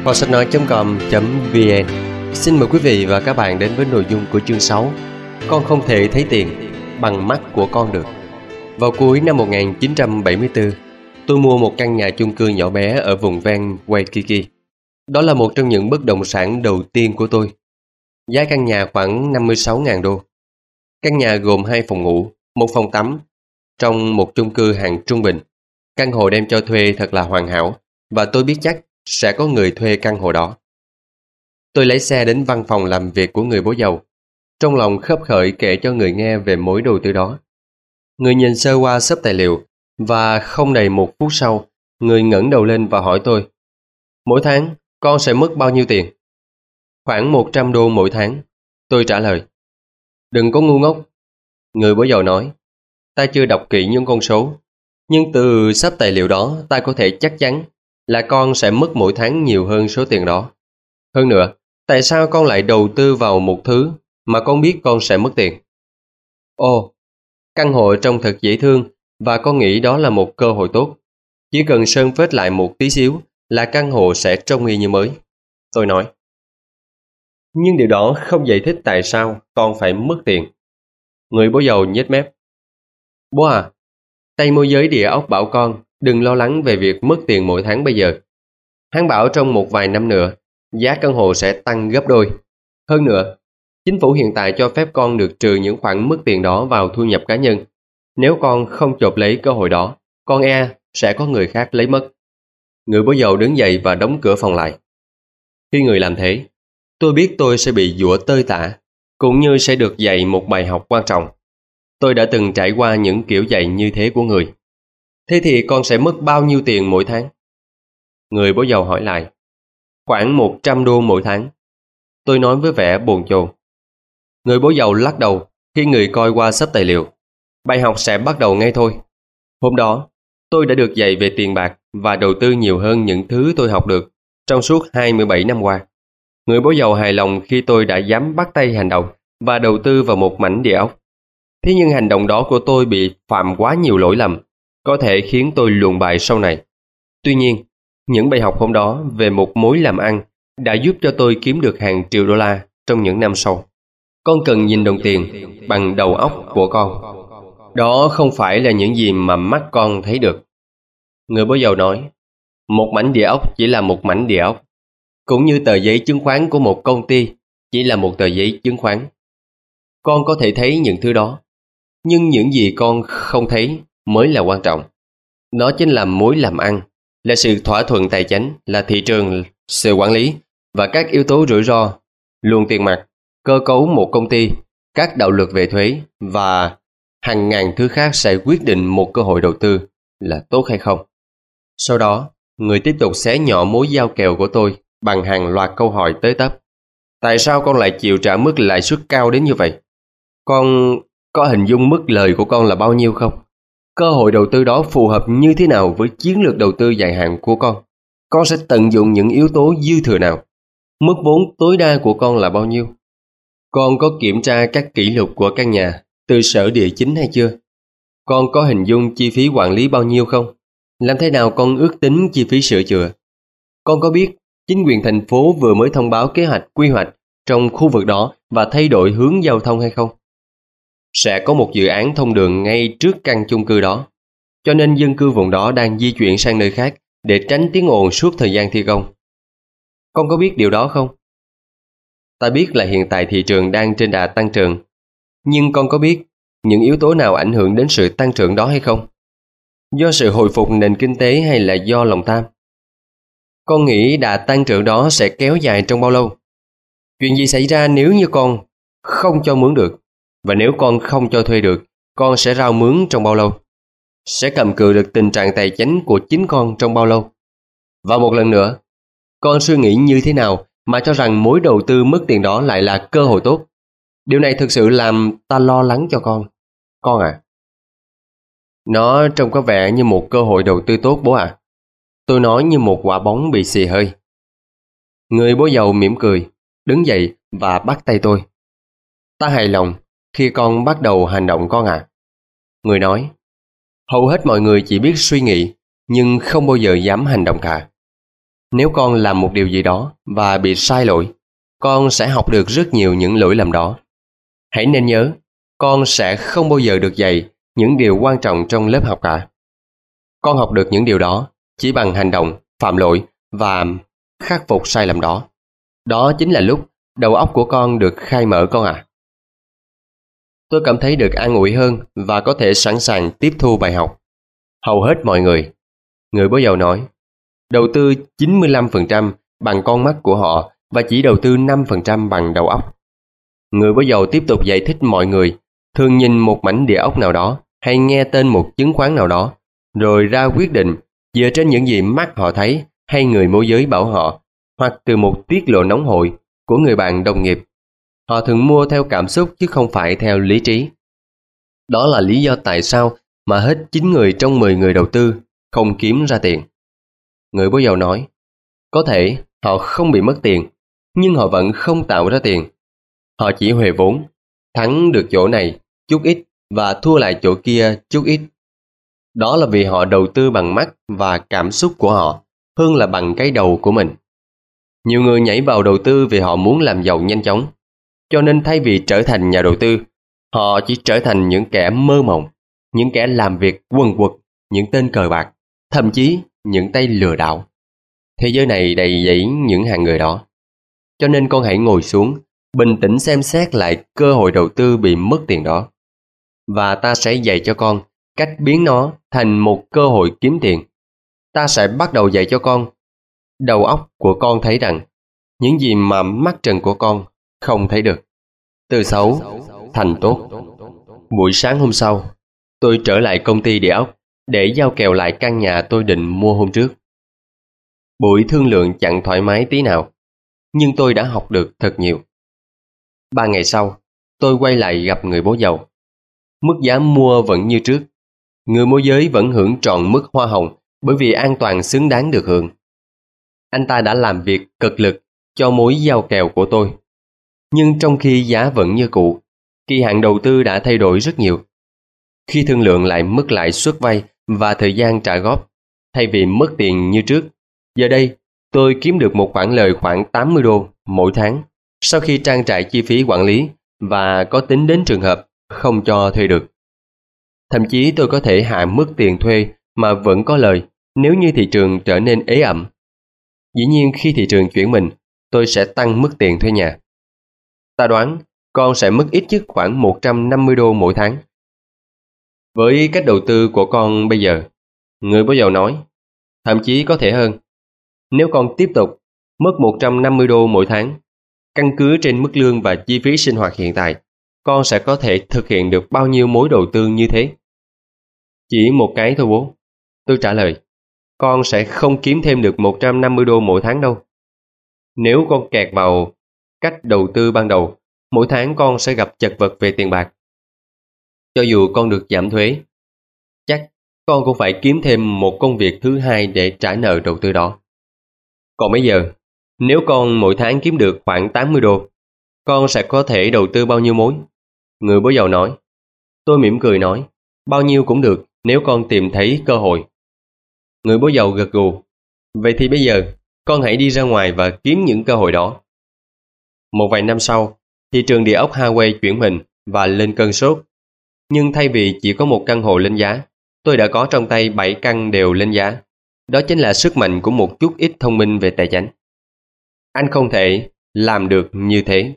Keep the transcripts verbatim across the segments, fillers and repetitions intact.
kho sách nói chấm com chấm vn. Xin mời quý vị và các bạn đến với nội dung của chương sáu. Con không thể thấy tiền bằng mắt của con được. Vào cuối năm một nghìn chín trăm bảy mươi tư, tôi mua một căn nhà chung cư nhỏ bé ở vùng ven Waikiki. Đó là một trong những bất động sản đầu tiên của tôi. Giá căn nhà khoảng năm mươi sáu nghìn đô. Căn nhà gồm hai phòng ngủ, một phòng tắm, trong một chung cư hạng trung bình. Căn hộ đem cho thuê thật là hoàn hảo, và tôi biết chắc sẽ có người thuê căn hộ đó. Tôi lấy xe đến văn phòng làm việc của người bố giàu, trong lòng khấp khởi kể cho người nghe về mối đầu tư đó. Người nhìn sơ qua xấp tài liệu, và không đầy một phút sau, người ngẩng đầu lên và hỏi tôi: mỗi tháng con sẽ mất bao nhiêu tiền? Khoảng một trăm đô mỗi tháng, tôi trả lời. Đừng có ngu ngốc, người bố giàu nói. Ta chưa đọc kỹ những con số, nhưng từ xấp tài liệu đó ta có thể chắc chắn là con sẽ mất mỗi tháng nhiều hơn số tiền đó. Hơn nữa, tại sao con lại đầu tư vào một thứ mà con biết con sẽ mất tiền? Ồ, căn hộ trông thật dễ thương, và con nghĩ đó là một cơ hội tốt. Chỉ cần sơn phết lại một tí xíu là căn hộ sẽ trông y như mới, tôi nói. Nhưng điều đó không giải thích tại sao con phải mất tiền. Người bố giàu nhếch mép. Bố à, tay môi giới địa ốc bảo con đừng lo lắng về việc mất tiền mỗi tháng bây giờ. Hắn bảo trong một vài năm nữa, giá căn hộ sẽ tăng gấp đôi. Hơn nữa, chính phủ hiện tại cho phép con được trừ những khoản mất tiền đó vào thu nhập cá nhân. Nếu con không chộp lấy cơ hội đó, con e sẽ có người khác lấy mất. Người bố giàu đứng dậy và đóng cửa phòng lại. Khi người làm thế, tôi biết tôi sẽ bị giũa tơi tả, cũng như sẽ được dạy một bài học quan trọng. Tôi đã từng trải qua những kiểu dạy như thế của người. Thế thì con sẽ mất bao nhiêu tiền mỗi tháng? Người bố giàu hỏi lại. Khoảng một trăm đô mỗi tháng, tôi nói với vẻ bồn chồn. Người bố giàu lắc đầu khi người coi qua xấp tài liệu. Bài học sẽ bắt đầu ngay thôi. Hôm đó, tôi đã được dạy về tiền bạc và đầu tư nhiều hơn những thứ tôi học được trong suốt hai mươi bảy năm qua. Người bố giàu hài lòng khi tôi đã dám bắt tay hành động và đầu tư vào một mảnh địa ốc. Thế nhưng hành động đó của tôi bị phạm quá nhiều lỗi lầm, có thể khiến tôi luồn bại sau này. Tuy nhiên, những bài học hôm đó về một mối làm ăn đã giúp cho tôi kiếm được hàng triệu đô la trong những năm sau. Con cần nhìn đồng tiền bằng đầu óc của con. Đó không phải là những gì mà mắt con thấy được. Người bố giàu nói, một mảnh địa ốc chỉ là một mảnh địa ốc, cũng như tờ giấy chứng khoán của một công ty chỉ là một tờ giấy chứng khoán. Con có thể thấy những thứ đó, nhưng những gì con không thấy mới là quan trọng. Nó chính là mối làm ăn, là sự thỏa thuận tài chính, là thị trường, sự quản lý và các yếu tố rủi ro, luồng tiền mặt, cơ cấu một công ty, các đạo luật về thuế và hàng ngàn thứ khác sẽ quyết định một cơ hội đầu tư là tốt hay không. Sau đó, người tiếp tục xé nhỏ mối giao kèo của tôi bằng hàng loạt câu hỏi tới tấp. Tại sao con lại chịu trả mức lãi suất cao đến như vậy? Con có hình dung mức lời của con là bao nhiêu không? Cơ hội đầu tư đó phù hợp như thế nào với chiến lược đầu tư dài hạn của con? Con sẽ tận dụng những yếu tố dư thừa nào? Mức vốn tối đa của con là bao nhiêu? Con có kiểm tra các kỷ lục của căn nhà từ sở địa chính hay chưa? Con có hình dung chi phí quản lý bao nhiêu không? Làm thế nào con ước tính chi phí sửa chữa? Con có biết chính quyền thành phố vừa mới thông báo kế hoạch quy hoạch trong khu vực đó và thay đổi hướng giao thông hay không? Sẽ có một dự án thông đường ngay trước căn chung cư đó, cho nên dân cư vùng đó đang di chuyển sang nơi khác để tránh tiếng ồn suốt thời gian thi công. Con có biết điều đó không? Ta biết là hiện tại thị trường đang trên đà tăng trưởng, nhưng con có biết những yếu tố nào ảnh hưởng đến sự tăng trưởng đó hay không? Do sự hồi phục nền kinh tế hay là do lòng tham? Con nghĩ đà tăng trưởng đó sẽ kéo dài trong bao lâu? Chuyện gì xảy ra nếu như con không cho mướn được? Và nếu con không cho thuê được, con sẽ rao mướn trong bao lâu? Sẽ cầm cự được tình trạng tài chính của chính con trong bao lâu? Và một lần nữa, con suy nghĩ như thế nào mà cho rằng mối đầu tư mất tiền đó lại là cơ hội tốt? Điều này thực sự làm ta lo lắng cho con. Con à? Nó trông có vẻ như một cơ hội đầu tư tốt bố ạ. À. Tôi nói như một quả bóng bị xì hơi. Người bố giàu mỉm cười, đứng dậy và bắt tay tôi. Ta hài lòng khi con bắt đầu hành động con ạ. À. Người nói, hầu hết mọi người chỉ biết suy nghĩ, nhưng không bao giờ dám hành động cả. Nếu con làm một điều gì đó và bị sai lỗi, con sẽ học được rất nhiều những lỗi lầm đó. Hãy nên nhớ, con sẽ không bao giờ được dạy những điều quan trọng trong lớp học cả. Con học được những điều đó chỉ bằng hành động, phạm lỗi và khắc phục sai lầm đó. Đó chính là lúc đầu óc của con được khai mở con ạ. À. Tôi cảm thấy được an ủi hơn và có thể sẵn sàng tiếp thu bài học. Hầu hết mọi người, người bố giàu nói, đầu tư chín mươi lăm phần trăm bằng con mắt của họ và chỉ đầu tư năm phần trăm bằng đầu óc. Người bố giàu tiếp tục giải thích mọi người thường nhìn một mảnh địa ốc nào đó hay nghe tên một chứng khoán nào đó, rồi ra quyết định dựa trên những gì mắt họ thấy hay người môi giới bảo họ, hoặc từ một tiết lộ nóng hổi của người bạn đồng nghiệp. Họ thường mua theo cảm xúc chứ không phải theo lý trí. Đó là lý do tại sao mà hết chín người trong mười người đầu tư không kiếm ra tiền. Người bố giàu nói, có thể họ không bị mất tiền, nhưng họ vẫn không tạo ra tiền. Họ chỉ huề vốn, thắng được chỗ này chút ít và thua lại chỗ kia chút ít. Đó là vì họ đầu tư bằng mắt và cảm xúc của họ hơn là bằng cái đầu của mình. Nhiều người nhảy vào đầu tư vì họ muốn làm giàu nhanh chóng. Cho nên thay vì trở thành nhà đầu tư, họ chỉ trở thành những kẻ mơ mộng, những kẻ làm việc quần quật, những tên cờ bạc, thậm chí những tay lừa đảo. Thế giới này đầy dẫy những hạng người đó. Cho nên con hãy ngồi xuống, bình tĩnh xem xét lại cơ hội đầu tư bị mất tiền đó. Và ta sẽ dạy cho con cách biến nó thành một cơ hội kiếm tiền. Ta sẽ bắt đầu dạy cho con. Đầu óc của con thấy rằng những gì mà mắt trần của con không thấy được. Từ xấu thành tốt. Buổi sáng hôm sau, tôi trở lại công ty địa ốc để giao kèo lại căn nhà tôi định mua hôm trước. Buổi thương lượng chẳng thoải mái tí nào, nhưng tôi đã học được thật nhiều. Ba ngày sau, tôi quay lại gặp người bố giàu. Mức giá mua vẫn như trước. Người môi giới vẫn hưởng trọn mức hoa hồng bởi vì an toàn xứng đáng được hưởng. Anh ta đã làm việc cực lực cho mối giao kèo của tôi. Nhưng trong khi giá vẫn như cũ, kỳ hạn đầu tư đã thay đổi rất nhiều. Khi thương lượng lại mức lãi suất vay và thời gian trả góp, thay vì mất tiền như trước, giờ đây tôi kiếm được một khoản lời khoảng tám mươi đô mỗi tháng sau khi trang trải chi phí quản lý và có tính đến trường hợp không cho thuê được. Thậm chí tôi có thể hạ mức tiền thuê mà vẫn có lời nếu như thị trường trở nên ế ẩm. Dĩ nhiên khi thị trường chuyển mình, tôi sẽ tăng mức tiền thuê nhà. Ta đoán con sẽ mất ít nhất khoảng một trăm năm mươi đô mỗi tháng. Với cách đầu tư của con bây giờ, người bố giàu nói, thậm chí có thể hơn. Nếu con tiếp tục mất một trăm năm mươi đô mỗi tháng, căn cứ trên mức lương và chi phí sinh hoạt hiện tại, con sẽ có thể thực hiện được bao nhiêu mối đầu tư như thế? Chỉ một cái thôi bố. Tôi trả lời, con sẽ không kiếm thêm được một trăm năm mươi đô mỗi tháng đâu. Nếu con kẹt vào cách đầu tư ban đầu, mỗi tháng con sẽ gặp chật vật về tiền bạc. Cho dù con được giảm thuế, chắc con cũng phải kiếm thêm một công việc thứ hai để trả nợ đầu tư đó. Còn bây giờ, nếu con mỗi tháng kiếm được khoảng tám mươi đô, con sẽ có thể đầu tư bao nhiêu mối? Người bố giàu nói. Tôi mỉm cười nói, bao nhiêu cũng được nếu con tìm thấy cơ hội. Người bố giàu gật gù. Vậy thì bây giờ, con hãy đi ra ngoài và kiếm những cơ hội đó. Một vài năm sau, thị trường địa ốc Hawaii chuyển mình và lên cơn sốt. Nhưng thay vì chỉ có một căn hộ lên giá, tôi đã có trong tay bảy căn đều lên giá. Đó chính là sức mạnh của một chút ít thông minh về tài chính. Anh không thể làm được như thế.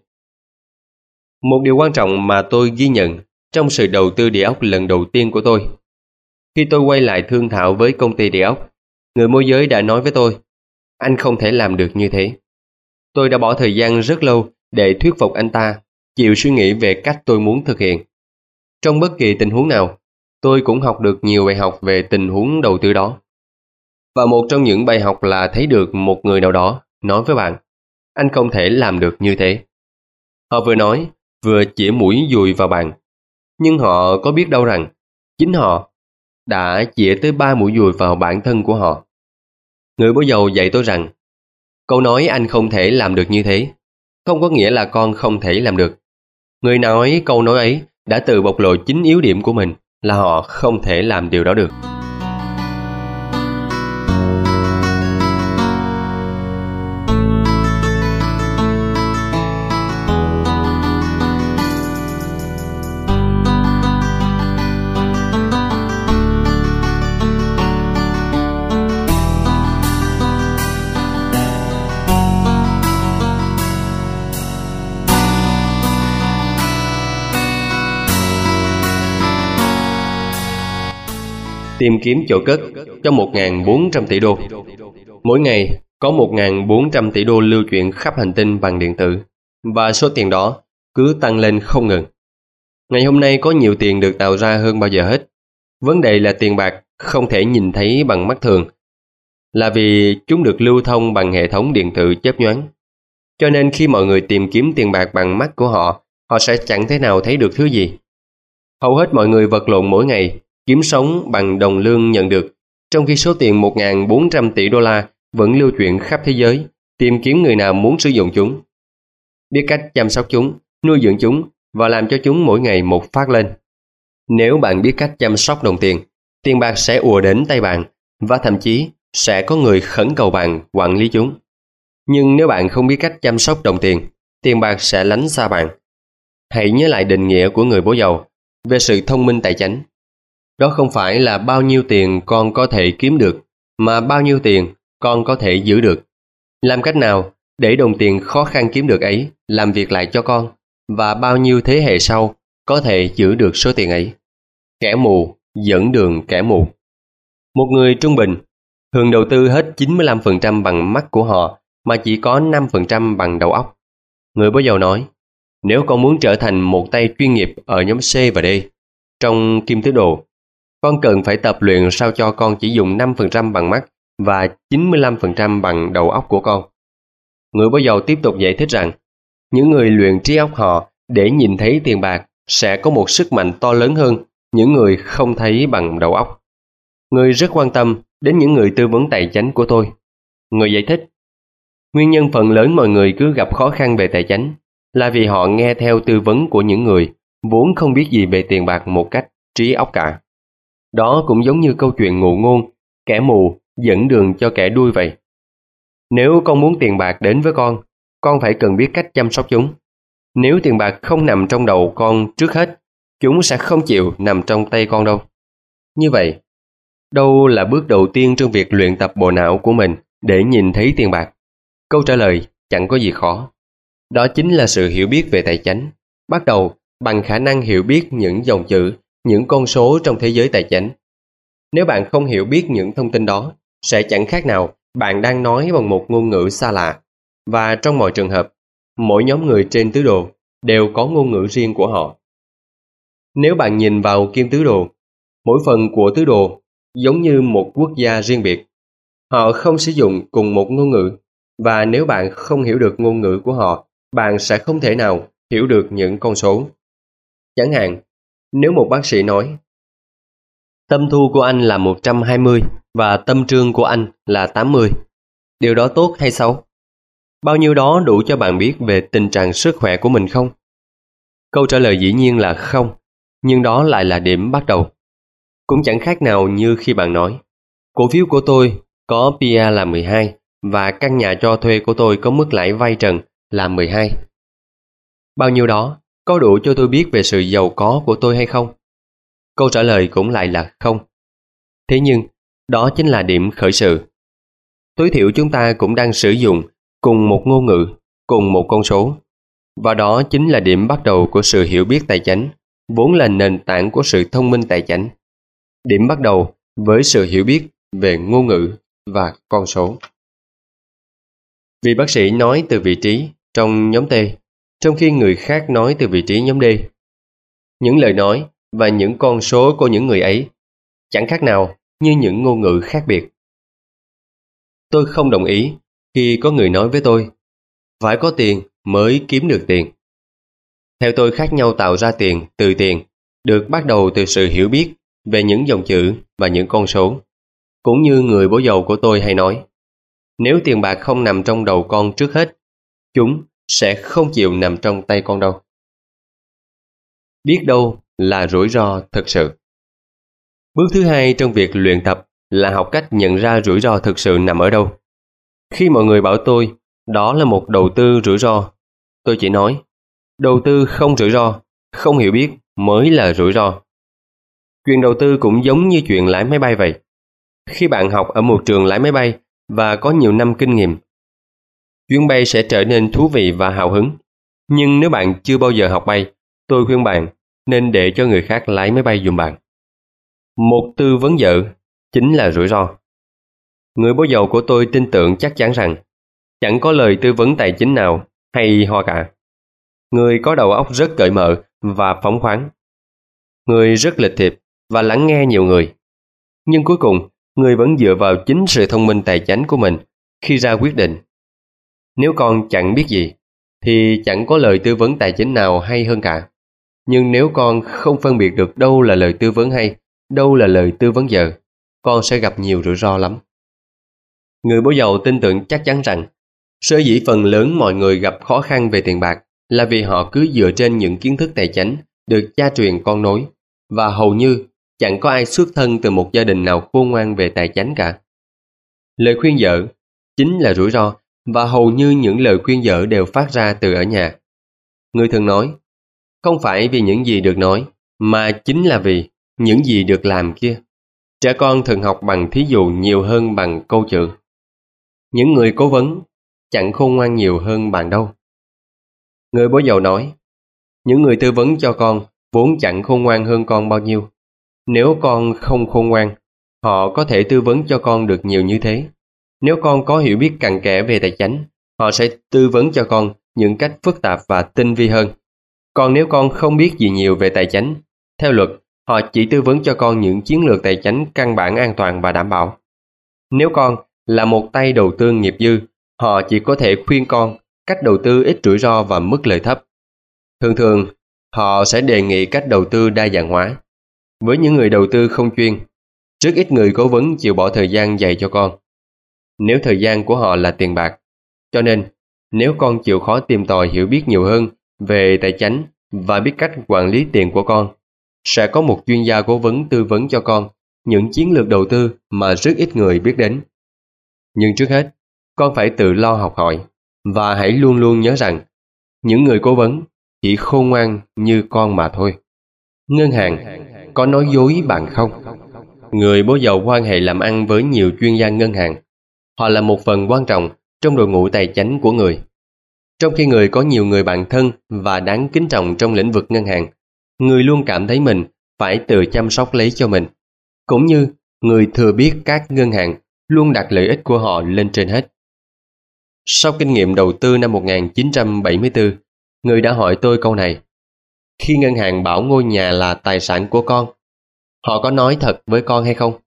Một điều quan trọng mà tôi ghi nhận trong sự đầu tư địa ốc lần đầu tiên của tôi. Khi tôi quay lại thương thảo với công ty địa ốc, người môi giới đã nói với tôi, anh không thể làm được như thế. Tôi đã bỏ thời gian rất lâu để thuyết phục anh ta chịu suy nghĩ về cách tôi muốn thực hiện. Trong bất kỳ tình huống nào, tôi cũng học được nhiều bài học về tình huống đầu tư đó. Và một trong những bài học là thấy được một người nào đó nói với bạn, anh không thể làm được như thế. Họ vừa nói, vừa chĩa mũi dùi vào bạn. Nhưng họ có biết đâu rằng, chính họ đã chĩa tới ba mũi dùi vào bản thân của họ. Người bố giàu dạy tôi rằng, câu nói anh không thể làm được như thế, không có nghĩa là con không thể làm được. Người nói câu nói ấy đã tự bộc lộ chính yếu điểm của mình là họ không thể làm điều đó được. Tìm kiếm chỗ cất cho một nghìn bốn trăm tỷ đô. Mỗi ngày có một nghìn bốn trăm tỷ đô lưu chuyển khắp hành tinh bằng điện tử, và số tiền đó cứ tăng lên không ngừng. Ngày hôm nay có nhiều tiền được tạo ra hơn bao giờ hết. Vấn đề là tiền bạc không thể nhìn thấy bằng mắt thường, là vì chúng được lưu thông bằng hệ thống điện tử chớp nhoáng. Cho nên khi mọi người tìm kiếm tiền bạc bằng mắt của họ, họ sẽ chẳng thể nào thấy được thứ gì. Hầu hết mọi người vật lộn mỗi ngày, kiếm sống bằng đồng lương nhận được, trong khi số tiền một nghìn bốn trăm tỷ đô la vẫn lưu chuyển khắp thế giới, tìm kiếm người nào muốn sử dụng chúng. Biết cách chăm sóc chúng, nuôi dưỡng chúng và làm cho chúng mỗi ngày một phát lên. Nếu bạn biết cách chăm sóc đồng tiền, tiền bạc sẽ ùa đến tay bạn, và thậm chí sẽ có người khẩn cầu bạn quản lý chúng. Nhưng nếu bạn không biết cách chăm sóc đồng tiền, tiền bạc sẽ lánh xa bạn. Hãy nhớ lại định nghĩa của người bố giàu về sự thông minh tài chánh. Đó không phải là bao nhiêu tiền con có thể kiếm được, mà bao nhiêu tiền con có thể giữ được. Làm cách nào để đồng tiền khó khăn kiếm được ấy làm việc lại cho con, và bao nhiêu thế hệ sau có thể giữ được số tiền ấy. Kẻ mù dẫn đường kẻ mù. Một người trung bình thường đầu tư hết chín mươi lăm phần trăm bằng mắt của họ, mà chỉ có năm phần trăm bằng đầu óc. Người bố giàu nói, nếu con muốn trở thành một tay chuyên nghiệp ở nhóm C và D trong kim tứ đồ, con cần phải tập luyện sao cho con chỉ dùng năm phần trăm bằng mắt và chín mươi lăm phần trăm bằng đầu óc của con. Người bố giàu tiếp tục giải thích rằng, những người luyện trí óc họ để nhìn thấy tiền bạc sẽ có một sức mạnh to lớn hơn những người không thấy bằng đầu óc. Người rất quan tâm đến những người tư vấn tài chánh của tôi. Người giải thích, nguyên nhân phần lớn mọi người cứ gặp khó khăn về tài chánh là vì họ nghe theo tư vấn của những người vốn không biết gì về tiền bạc một cách trí óc cả. Đó cũng giống như câu chuyện ngụ ngôn, kẻ mù dẫn đường cho kẻ đuôi vậy. Nếu con muốn tiền bạc đến với con, con phải cần biết cách chăm sóc chúng. Nếu tiền bạc không nằm trong đầu con trước hết, chúng sẽ không chịu nằm trong tay con đâu. Như vậy, đâu là bước đầu tiên trong việc luyện tập bộ não của mình để nhìn thấy tiền bạc? Câu trả lời chẳng có gì khó. Đó chính là sự hiểu biết về tài chánh, bắt đầu bằng khả năng hiểu biết những dòng chữ, những con số trong thế giới tài chánh. Nếu bạn không hiểu biết những thông tin đó, sẽ chẳng khác nào bạn đang nói bằng một ngôn ngữ xa lạ. Và trong mọi trường hợp, mỗi nhóm người trên tứ đồ đều có ngôn ngữ riêng của họ. Nếu bạn nhìn vào kim tứ đồ, mỗi phần của tứ đồ giống như một quốc gia riêng biệt. Họ không sử dụng cùng một ngôn ngữ, và nếu bạn không hiểu được ngôn ngữ của họ, bạn sẽ không thể nào hiểu được những con số. Chẳng hạn, nếu một bác sĩ nói, tâm thu của anh là một trăm hai mươi và tâm trương của anh là tám mươi, điều đó tốt hay xấu? Bao nhiêu đó đủ cho bạn biết về tình trạng sức khỏe của mình không? Câu trả lời dĩ nhiên là không, nhưng đó lại là điểm bắt đầu. Cũng chẳng khác nào như khi bạn nói, cổ phiếu của tôi có pê e là mười hai và căn nhà cho thuê của tôi có mức lãi vay trần là mười hai. Bao nhiêu đó có đủ cho tôi biết về sự giàu có của tôi hay không? Câu trả lời cũng lại là không. Thế nhưng, đó chính là điểm khởi sự. Tối thiểu chúng ta cũng đang sử dụng cùng một ngôn ngữ, cùng một con số. Và đó chính là điểm bắt đầu của sự hiểu biết tài chánh, vốn là nền tảng của sự thông minh tài chánh. Điểm bắt đầu với sự hiểu biết về ngôn ngữ và con số. Vị bác sĩ nói từ vị trí trong nhóm T, trong khi người khác nói từ vị trí nhóm D. Những lời nói và những con số của những người ấy chẳng khác nào như những ngôn ngữ khác biệt. Tôi không đồng ý khi có người nói với tôi, phải có tiền mới kiếm được tiền. Theo tôi, khác nhau tạo ra tiền từ tiền được bắt đầu từ sự hiểu biết về những dòng chữ và những con số. Cũng như người bố giàu của tôi hay nói, nếu tiền bạc không nằm trong đầu con trước hết, chúng sẽ không chịu nằm trong tay con đâu. Biết đâu là rủi ro thực sự. Bước thứ hai trong việc luyện tập là học cách nhận ra rủi ro thực sự nằm ở đâu. Khi mọi người bảo tôi đó là một đầu tư rủi ro, tôi chỉ nói, đầu tư không rủi ro, không hiểu biết mới là rủi ro. Chuyện đầu tư cũng giống như chuyện lái máy bay vậy. Khi bạn học ở một trường lái máy bay và có nhiều năm kinh nghiệm, chuyến bay sẽ trở nên thú vị và hào hứng. Nhưng nếu bạn chưa bao giờ học bay, tôi khuyên bạn nên để cho người khác lái máy bay giùm bạn. Một tư vấn vợ chính là rủi ro. Người bố giàu của tôi tin tưởng chắc chắn rằng chẳng có lời tư vấn tài chính nào hay ho cả. Người có đầu óc rất cởi mở và phóng khoáng. Người rất lịch thiệp và lắng nghe nhiều người. Nhưng cuối cùng, người vẫn dựa vào chính sự thông minh tài chính của mình khi ra quyết định. Nếu con chẳng biết gì, thì chẳng có lời tư vấn tài chính nào hay hơn cả. Nhưng nếu con không phân biệt được đâu là lời tư vấn hay, đâu là lời tư vấn dở, con sẽ gặp nhiều rủi ro lắm. Người bố giàu tin tưởng chắc chắn rằng sở dĩ phần lớn mọi người gặp khó khăn về tiền bạc là vì họ cứ dựa trên những kiến thức tài chính được cha truyền con nối, và hầu như chẳng có ai xuất thân từ một gia đình nào khôn ngoan về tài chính cả. Lời khuyên dở chính là rủi ro, và hầu như những lời khuyên dở đều phát ra từ ở nhà. Người thường nói, không phải vì những gì được nói, mà chính là vì những gì được làm kia. Trẻ con thường học bằng thí dụ nhiều hơn bằng câu chữ. Những người cố vấn chẳng khôn ngoan nhiều hơn bạn đâu. Người bố giàu nói, những người tư vấn cho con vốn chẳng khôn ngoan hơn con bao nhiêu. Nếu con không khôn ngoan, họ có thể tư vấn cho con được nhiều như thế. Nếu con có hiểu biết cặn kẽ về tài chính, họ sẽ tư vấn cho con những cách phức tạp và tinh vi hơn. Còn nếu con không biết gì nhiều về tài chính, theo luật, họ chỉ tư vấn cho con những chiến lược tài chính căn bản an toàn và đảm bảo. Nếu con là một tay đầu tư nghiệp dư, họ chỉ có thể khuyên con cách đầu tư ít rủi ro và mức lợi thấp. Thường thường, họ sẽ đề nghị cách đầu tư đa dạng hóa. Với những người đầu tư không chuyên, rất ít người cố vấn chịu bỏ thời gian dạy cho con. Nếu thời gian của họ là tiền bạc. Cho nên, nếu con chịu khó tìm tòi hiểu biết nhiều hơn về tài chính và biết cách quản lý tiền của con, sẽ có một chuyên gia cố vấn tư vấn cho con những chiến lược đầu tư mà rất ít người biết đến. Nhưng trước hết, con phải tự lo học hỏi, và hãy luôn luôn nhớ rằng những người cố vấn chỉ khôn ngoan như con mà thôi. Ngân hàng có nói dối bạn không? Người bố giàu quan hệ làm ăn với nhiều chuyên gia ngân hàng. Họ là một phần quan trọng trong đội ngũ tài chính của người. Trong khi người có nhiều người bạn thân và đáng kính trọng trong lĩnh vực ngân hàng, người luôn cảm thấy mình phải tự chăm sóc lấy cho mình. Cũng như người thừa biết các ngân hàng luôn đặt lợi ích của họ lên trên hết. Sau kinh nghiệm đầu tư năm một nghìn chín trăm bảy mươi tư, người đã hỏi tôi câu này. Khi ngân hàng bảo ngôi nhà là tài sản của con, họ có nói thật với con hay không?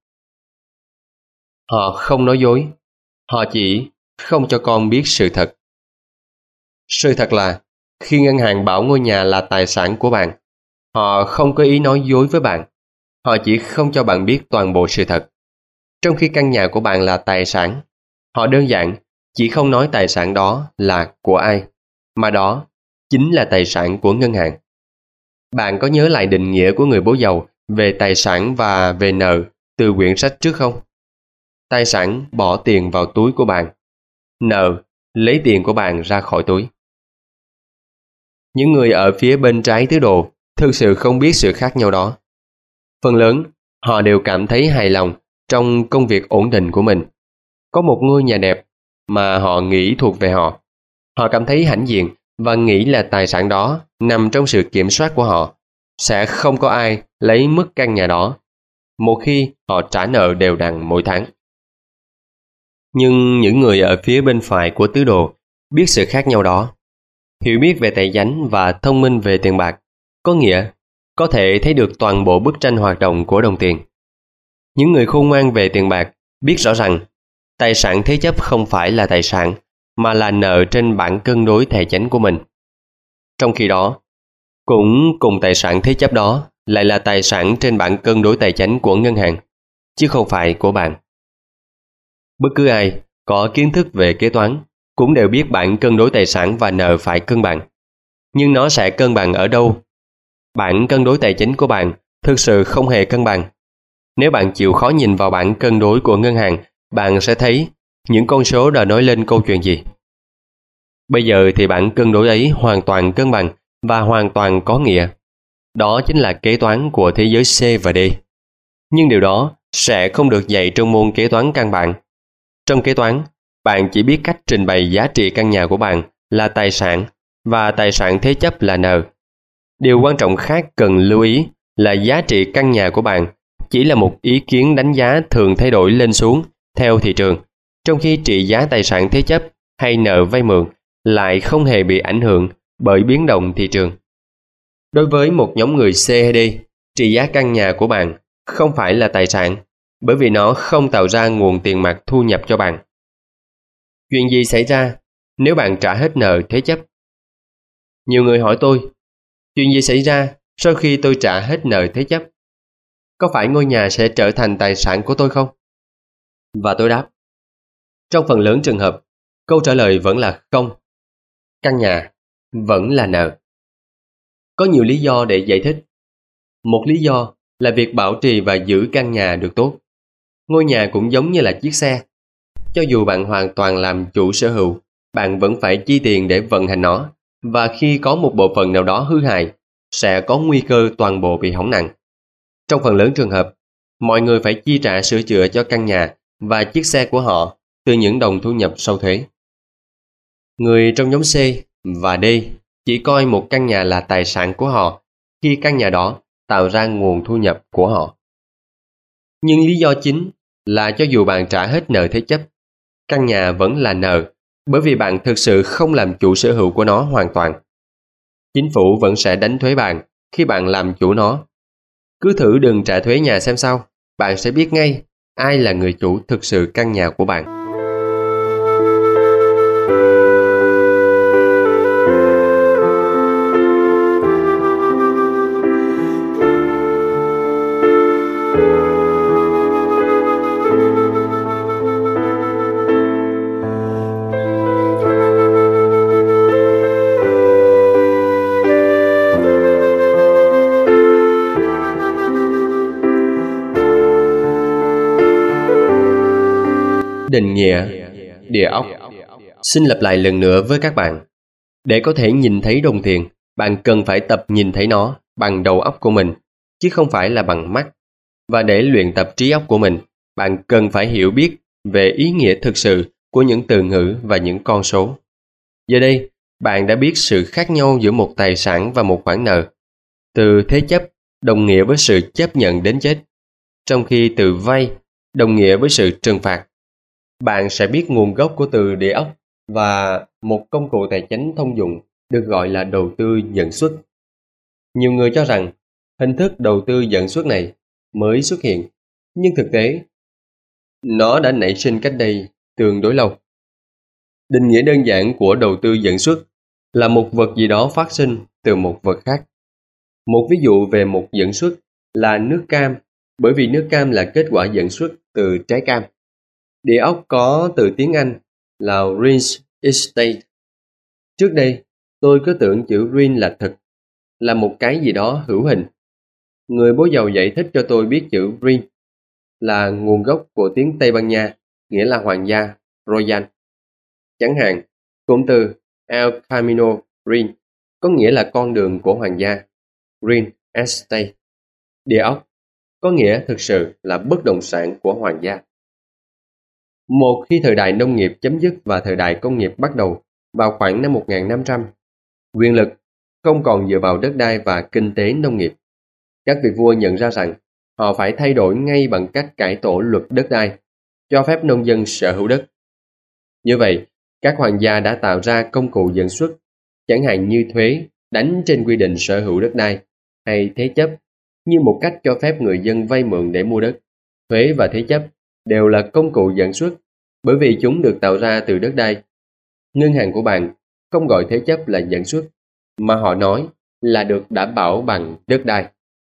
Họ không nói dối. Họ chỉ không cho con biết sự thật. Sự thật là, khi ngân hàng bảo ngôi nhà là tài sản của bạn, họ không có ý nói dối với bạn. Họ chỉ không cho bạn biết toàn bộ sự thật. Trong khi căn nhà của bạn là tài sản, họ đơn giản chỉ không nói tài sản đó là của ai, mà đó chính là tài sản của ngân hàng. Bạn có nhớ lại định nghĩa của người bố giàu về tài sản và về nợ từ quyển sách trước không? Tài sản bỏ tiền vào túi của bạn. Nợ lấy tiền của bạn ra khỏi túi. Những người ở phía bên trái tứ đồ thực sự không biết sự khác nhau đó. Phần lớn, họ đều cảm thấy hài lòng trong công việc ổn định của mình. Có một ngôi nhà đẹp mà họ nghĩ thuộc về họ. Họ cảm thấy hãnh diện và nghĩ là tài sản đó nằm trong sự kiểm soát của họ. Sẽ không có ai lấy mất căn nhà đó một khi họ trả nợ đều đặn mỗi tháng. Nhưng những người ở phía bên phải của tứ đồ biết sự khác nhau đó. Hiểu biết về tài chính và thông minh về tiền bạc có nghĩa có thể thấy được toàn bộ bức tranh hoạt động của đồng tiền. Những người khôn ngoan về tiền bạc biết rõ rằng tài sản thế chấp không phải là tài sản mà là nợ trên bảng cân đối tài chính của mình. Trong khi đó, cũng cùng tài sản thế chấp đó lại là tài sản trên bảng cân đối tài chính của ngân hàng, chứ không phải của bạn. Bất cứ ai có kiến thức về kế toán cũng đều biết bảng cân đối tài sản và nợ phải cân bằng. Nhưng nó sẽ cân bằng ở đâu? Bảng cân đối tài chính của bạn thực sự không hề cân bằng. Nếu bạn chịu khó nhìn vào bảng cân đối của ngân hàng, bạn sẽ thấy những con số đã nói lên câu chuyện gì. Bây giờ thì bảng cân đối ấy hoàn toàn cân bằng và hoàn toàn có nghĩa. Đó chính là kế toán của thế giới C và D. Nhưng điều đó sẽ không được dạy trong môn kế toán căn bản. Trong kế toán, bạn chỉ biết cách trình bày giá trị căn nhà của bạn là tài sản và tài sản thế chấp là nợ. Điều quan trọng khác cần lưu ý là giá trị căn nhà của bạn chỉ là một ý kiến đánh giá thường thay đổi lên xuống theo thị trường, trong khi trị giá tài sản thế chấp hay nợ vay mượn lại không hề bị ảnh hưởng bởi biến động thị trường. Đối với một nhóm người C hay D, trị giá căn nhà của bạn không phải là tài sản, bởi vì nó không tạo ra nguồn tiền mặt thu nhập cho bạn. Chuyện gì xảy ra nếu bạn trả hết nợ thế chấp? Nhiều người hỏi tôi, chuyện gì xảy ra sau khi tôi trả hết nợ thế chấp? Có phải ngôi nhà sẽ trở thành tài sản của tôi không? Và tôi đáp, trong phần lớn trường hợp, câu trả lời vẫn là không. Căn nhà vẫn là nợ. Có nhiều lý do để giải thích. Một lý do là việc bảo trì và giữ căn nhà được tốt. Ngôi nhà cũng giống như là chiếc xe. Cho dù bạn hoàn toàn làm chủ sở hữu, bạn vẫn phải chi tiền để vận hành nó, và khi có một bộ phận nào đó hư hại, sẽ có nguy cơ toàn bộ bị hỏng nặng. Trong phần lớn trường hợp, mọi người phải chi trả sửa chữa cho căn nhà và chiếc xe của họ từ những đồng thu nhập sau thuế. Người trong nhóm C và D chỉ coi một căn nhà là tài sản của họ khi căn nhà đó tạo ra nguồn thu nhập của họ. Nhưng lý do chính là cho dù bạn trả hết nợ thế chấp, căn nhà vẫn là nợ bởi vì bạn thực sự không làm chủ sở hữu của nó hoàn toàn. Chính phủ vẫn sẽ đánh thuế bạn khi bạn làm chủ nó. Cứ thử đừng trả thuế nhà xem sao, bạn sẽ biết ngay ai là người chủ thực sự căn nhà của bạn. Định nghĩa địa ốc. Xin lặp lại lần nữa với các bạn. Để có thể nhìn thấy đồng tiền, bạn cần phải tập nhìn thấy nó bằng đầu óc của mình, chứ không phải là bằng mắt. Và để luyện tập trí óc của mình, bạn cần phải hiểu biết về ý nghĩa thực sự của những từ ngữ và những con số. Giờ đây, bạn đã biết sự khác nhau giữa một tài sản và một khoản nợ. Từ thế chấp đồng nghĩa với sự chấp nhận đến chết, trong khi từ vay đồng nghĩa với sự trừng phạt. Bạn sẽ biết nguồn gốc của từ địa ốc và một công cụ tài chính thông dụng được gọi là đầu tư dẫn xuất. Nhiều người cho rằng hình thức đầu tư dẫn xuất này mới xuất hiện, nhưng thực tế nó đã nảy sinh cách đây tương đối lâu. Định nghĩa đơn giản của đầu tư dẫn xuất là một vật gì đó phát sinh từ một vật khác. Một ví dụ về một dẫn xuất là nước cam, bởi vì nước cam là kết quả dẫn xuất từ trái cam. Địa ốc có từ tiếng Anh là real estate. Trước đây, tôi cứ tưởng chữ real là thực, là một cái gì đó hữu hình. Người bố giàu giải thích cho tôi biết chữ real là nguồn gốc của tiếng Tây Ban Nha, nghĩa là hoàng gia, royal. Chẳng hạn, cụm từ El Camino Real có nghĩa là con đường của hoàng gia, real estate. Địa ốc có nghĩa thực sự là bất động sản của hoàng gia. Một khi thời đại nông nghiệp chấm dứt và thời đại công nghiệp bắt đầu vào khoảng năm một nghìn năm trăm, quyền lực không còn dựa vào đất đai và kinh tế nông nghiệp. Các vị vua nhận ra rằng họ phải thay đổi ngay bằng cách cải tổ luật đất đai, cho phép nông dân sở hữu đất. Như vậy, các hoàng gia đã tạo ra công cụ dẫn xuất, chẳng hạn như thuế đánh trên quy định sở hữu đất đai, hay thế chấp, như một cách cho phép người dân vay mượn để mua đất. Thuế và thế chấp đều là công cụ dẫn xuất bởi vì chúng được tạo ra từ đất đai. Ngân hàng của bạn không gọi thế chấp là dẫn xuất, mà họ nói là được đảm bảo bằng đất đai.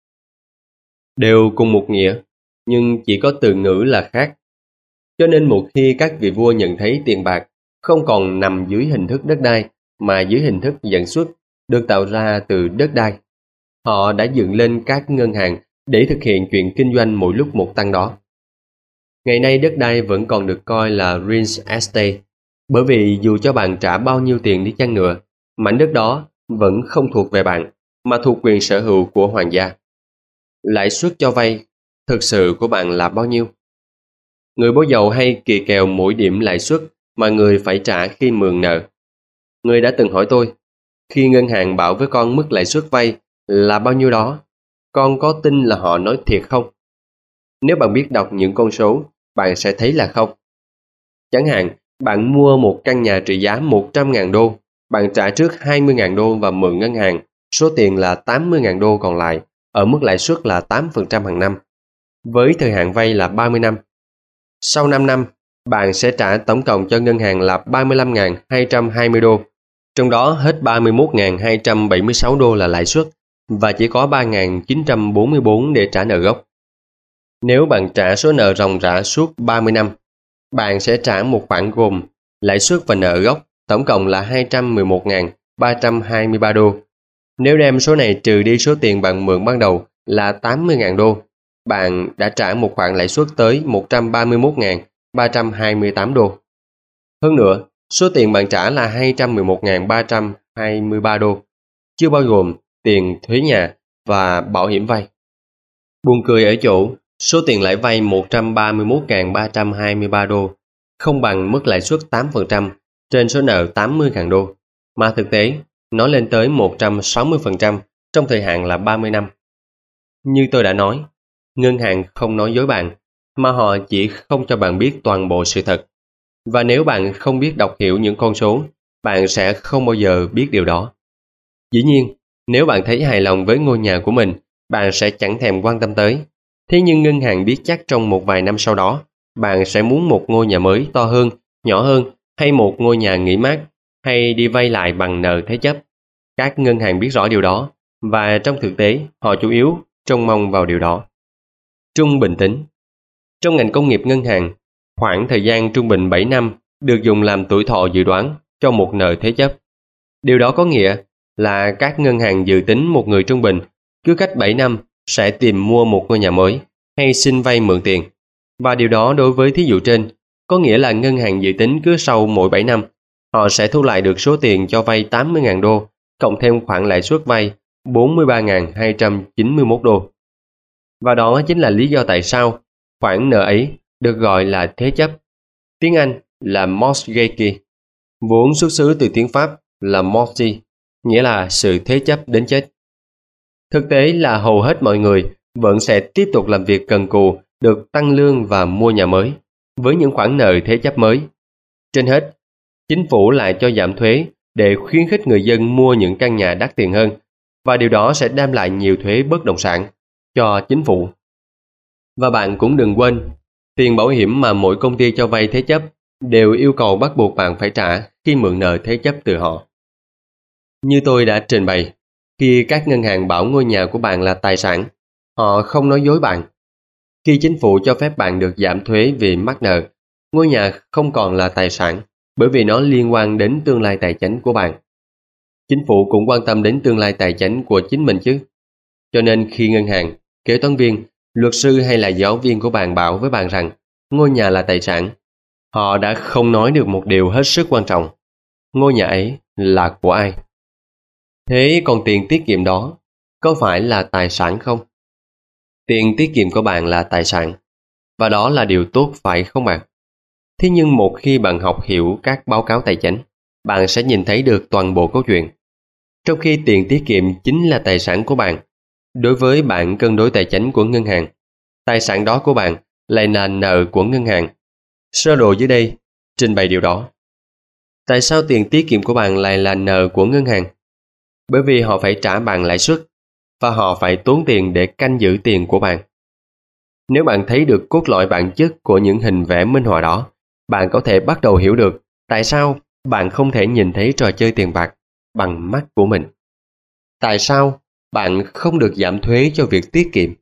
Đều cùng một nghĩa, nhưng chỉ có từ ngữ là khác. Cho nên một khi các vị vua nhận thấy tiền bạc không còn nằm dưới hình thức đất đai mà dưới hình thức dẫn xuất được tạo ra từ đất đai, họ đã dựng lên các ngân hàng để thực hiện chuyện kinh doanh mỗi lúc một tăng đó. Ngày nay đất đai vẫn còn được coi là real estate, bởi vì dù cho bạn trả bao nhiêu tiền đi chăng nữa, mảnh đất đó vẫn không thuộc về bạn, mà thuộc quyền sở hữu của hoàng gia. Lãi suất cho vay thực sự của bạn là bao nhiêu? Người bố giàu hay kỳ kèo mỗi điểm lãi suất mà người phải trả khi mượn nợ. Người đã từng hỏi tôi, khi ngân hàng bảo với con mức lãi suất vay là bao nhiêu đó, con có tin là họ nói thiệt không? Nếu bạn biết đọc những con số, bạn sẽ thấy là không. Chẳng hạn, bạn mua một căn nhà trị giá một trăm nghìn đô, bạn trả trước hai mươi nghìn đô và mượn ngân hàng, số tiền là tám mươi nghìn đô còn lại, ở mức lãi suất là tám phần trăm hàng năm, với thời hạn vay là ba mươi năm. Sau năm năm, bạn sẽ trả tổng cộng cho ngân hàng là ba mươi lăm nghìn hai trăm hai mươi đô, trong đó hết ba mươi mốt nghìn hai trăm bảy mươi sáu đô là lãi suất và chỉ có ba nghìn chín trăm bốn mươi tư để trả nợ gốc. Nếu bạn trả số nợ ròng rã suốt ba mươi năm, bạn sẽ trả một khoản gồm lãi suất và nợ gốc, tổng cộng là hai trăm mười một nghìn ba trăm hai mươi ba đô. Nếu đem số này trừ đi số tiền bạn mượn ban đầu là tám mươi nghìn đô, bạn đã trả một khoản lãi suất tới một trăm ba mươi mốt nghìn ba trăm hai mươi tám đô. Hơn nữa, số tiền bạn trả là hai trăm mười một nghìn ba trăm hai mươi ba đô, chưa bao gồm tiền thuế nhà và bảo hiểm vay. Buồn cười ở chỗ, số tiền lãi vay một trăm ba mươi mốt nghìn ba trăm hai mươi ba đô không bằng mức lãi suất tám phần trăm trên số nợ tám mươi nghìn đô, mà thực tế nó lên tới một trăm sáu mươi phần trăm trong thời hạn là ba mươi năm. Như tôi đã nói, ngân hàng không nói dối bạn, mà họ chỉ không cho bạn biết toàn bộ sự thật. Và nếu bạn không biết đọc hiểu những con số, bạn sẽ không bao giờ biết điều đó. Dĩ nhiên, nếu bạn thấy hài lòng với ngôi nhà của mình, bạn sẽ chẳng thèm quan tâm tới. Thế nhưng ngân hàng biết chắc trong một vài năm sau đó, bạn sẽ muốn một ngôi nhà mới to hơn, nhỏ hơn, hay một ngôi nhà nghỉ mát, hay đi vay lại bằng nợ thế chấp. Các ngân hàng biết rõ điều đó, và trong thực tế, họ chủ yếu trông mong vào điều đó. Trung bình tính. Trong ngành công nghiệp ngân hàng, khoảng thời gian trung bình bảy năm được dùng làm tuổi thọ dự đoán cho một nợ thế chấp. Điều đó có nghĩa là các ngân hàng dự tính một người trung bình cứ cách bảy năm sẽ tìm mua một ngôi nhà mới hay xin vay mượn tiền. Và điều đó đối với thí dụ trên có nghĩa là ngân hàng dự tính cứ sau mỗi bảy năm họ sẽ thu lại được số tiền cho vay tám mươi nghìn đô cộng thêm khoản lãi suất vay bốn mươi ba nghìn hai trăm chín mươi mốt đô. Và đó chính là lý do tại sao khoản nợ ấy được gọi là thế chấp. Tiếng Anh là mortgage, vốn xuất xứ từ tiếng Pháp là morti, nghĩa là sự thế chấp đến chết. Thực tế là hầu hết mọi người vẫn sẽ tiếp tục làm việc cần cù, được tăng lương và mua nhà mới, với những khoản nợ thế chấp mới. Trên hết, chính phủ lại cho giảm thuế để khuyến khích người dân mua những căn nhà đắt tiền hơn, và điều đó sẽ đem lại nhiều thuế bất động sản cho chính phủ. Và bạn cũng đừng quên, tiền bảo hiểm mà mỗi công ty cho vay thế chấp đều yêu cầu bắt buộc bạn phải trả khi mượn nợ thế chấp từ họ. Như tôi đã trình bày, khi các ngân hàng bảo ngôi nhà của bạn là tài sản, họ không nói dối bạn. Khi chính phủ cho phép bạn được giảm thuế vì mắc nợ, ngôi nhà không còn là tài sản bởi vì nó liên quan đến tương lai tài chính của bạn. Chính phủ cũng quan tâm đến tương lai tài chính của chính mình chứ. Cho nên khi ngân hàng, kế toán viên, luật sư hay là giáo viên của bạn bảo với bạn rằng ngôi nhà là tài sản, họ đã không nói được một điều hết sức quan trọng. Ngôi nhà ấy là của ai? Thế còn tiền tiết kiệm đó, có phải là tài sản không? Tiền tiết kiệm của bạn là tài sản, và đó là điều tốt phải không bạn? Thế nhưng một khi bạn học hiểu các báo cáo tài chính, bạn sẽ nhìn thấy được toàn bộ câu chuyện. Trong khi tiền tiết kiệm chính là tài sản của bạn, đối với bạn cân đối tài chính của ngân hàng, tài sản đó của bạn lại là nợ của ngân hàng. Sơ đồ dưới đây trình bày điều đó. Tại sao tiền tiết kiệm của bạn lại là nợ của ngân hàng? Bởi vì họ phải trả bạn lãi suất, và họ phải tốn tiền để canh giữ tiền của bạn. Nếu bạn thấy được cốt lõi bản chất của những hình vẽ minh họa đó, bạn có thể bắt đầu hiểu được tại sao bạn không thể nhìn thấy trò chơi tiền bạc bằng mắt của mình. Tại sao bạn không được giảm thuế cho việc tiết kiệm?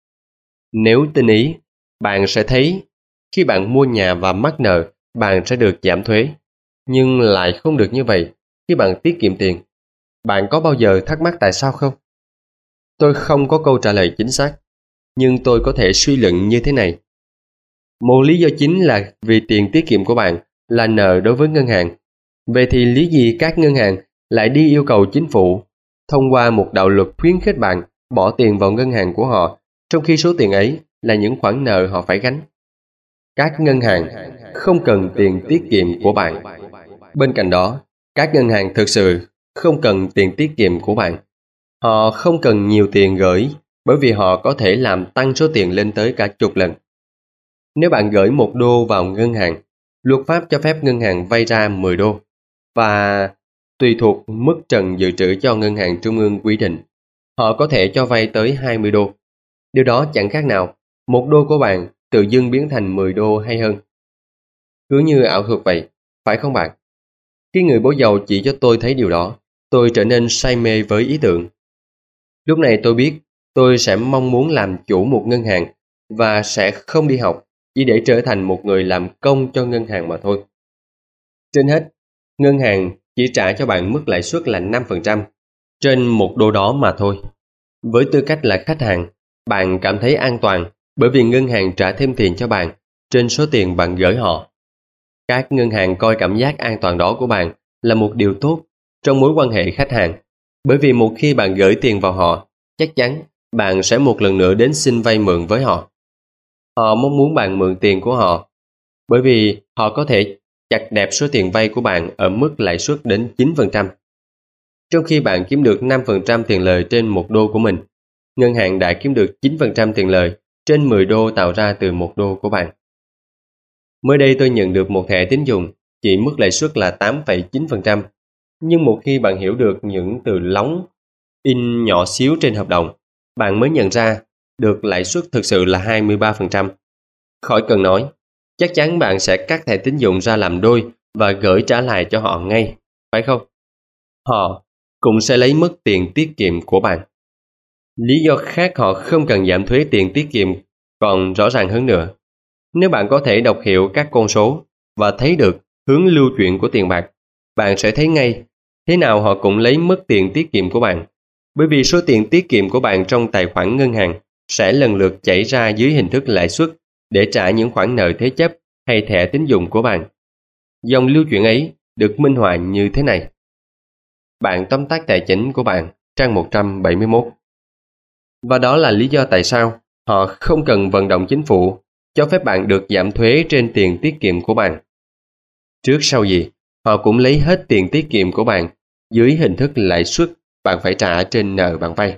Nếu tinh ý, bạn sẽ thấy khi bạn mua nhà và mắc nợ, bạn sẽ được giảm thuế. Nhưng lại không được như vậy khi bạn tiết kiệm tiền. Bạn có bao giờ thắc mắc tại sao không? Tôi không có câu trả lời chính xác, nhưng tôi có thể suy luận như thế này. Một lý do chính là vì tiền tiết kiệm của bạn là nợ đối với ngân hàng. Vậy thì lý gì các ngân hàng lại đi yêu cầu chính phủ thông qua một đạo luật khuyến khích bạn bỏ tiền vào ngân hàng của họ, trong khi số tiền ấy là những khoản nợ họ phải gánh? Các ngân hàng không cần tiền tiết kiệm của bạn. Bên cạnh đó, các ngân hàng thực sự không cần tiền tiết kiệm của bạn. Họ không cần nhiều tiền gửi bởi vì họ có thể làm tăng số tiền lên tới cả chục lần. Nếu bạn gửi một đô vào ngân hàng, luật pháp cho phép ngân hàng vay ra mười đô, và tùy thuộc mức trần dự trữ cho ngân hàng trung ương quy định, họ có thể cho vay tới hai mươi đô. Điều đó chẳng khác nào một đô của bạn tự dưng biến thành mười đô hay hơn. Cứ như ảo thuật vậy, phải không bạn? Khi người bố giàu chỉ cho tôi thấy điều đó, tôi trở nên say mê với ý tưởng. Lúc này tôi biết tôi sẽ mong muốn làm chủ một ngân hàng và sẽ không đi học chỉ để trở thành một người làm công cho ngân hàng mà thôi. Trên hết, ngân hàng chỉ trả cho bạn mức lãi suất là năm phần trăm trên một đô đó mà thôi. Với tư cách là khách hàng, bạn cảm thấy an toàn bởi vì ngân hàng trả thêm tiền cho bạn trên số tiền bạn gửi họ. Các ngân hàng coi cảm giác an toàn đó của bạn là một điều tốt trong mối quan hệ khách hàng, bởi vì một khi bạn gửi tiền vào họ, chắc chắn bạn sẽ một lần nữa đến xin vay mượn với họ. Họ mong muốn bạn mượn tiền của họ, bởi vì họ có thể chặt đẹp số tiền vay của bạn ở mức lãi suất đến chín phần trăm. Trong khi bạn kiếm được năm phần trăm tiền lời trên một đô của mình, ngân hàng đã kiếm được chín phần trăm tiền lời trên mười đô tạo ra từ một đô của bạn. Mới đây tôi nhận được một thẻ tín dụng chỉ mức lãi suất là tám phẩy chín phần trăm, nhưng một khi bạn hiểu được những từ lóng in nhỏ xíu trên hợp đồng, bạn mới nhận ra được lãi suất thực sự là hai mươi ba phần trăm. Khỏi cần nói, chắc chắn bạn sẽ cắt thẻ tín dụng ra làm đôi và gửi trả lại cho họ ngay, phải không? Họ cũng sẽ lấy mất tiền tiết kiệm của bạn. Lý do khác họ không cần giảm thuế tiền tiết kiệm còn rõ ràng hơn nữa. Nếu bạn có thể đọc hiểu các con số và thấy được hướng lưu chuyển của tiền bạc, bạn sẽ thấy ngay thế nào họ cũng lấy mất tiền tiết kiệm của bạn. Bởi vì số tiền tiết kiệm của bạn trong tài khoản ngân hàng sẽ lần lượt chảy ra dưới hình thức lãi suất để trả những khoản nợ thế chấp hay thẻ tín dụng của bạn. Dòng lưu chuyển ấy được minh họa như thế này. Bản tóm tắt tài chính của bạn, trang một trăm bảy mươi mốt. Và đó là lý do tại sao họ không cần vận động chính phủ cho phép bạn được giảm thuế trên tiền tiết kiệm của bạn. Trước sau gì, họ cũng lấy hết tiền tiết kiệm của bạn dưới hình thức lãi suất bạn phải trả trên nợ bạn vay.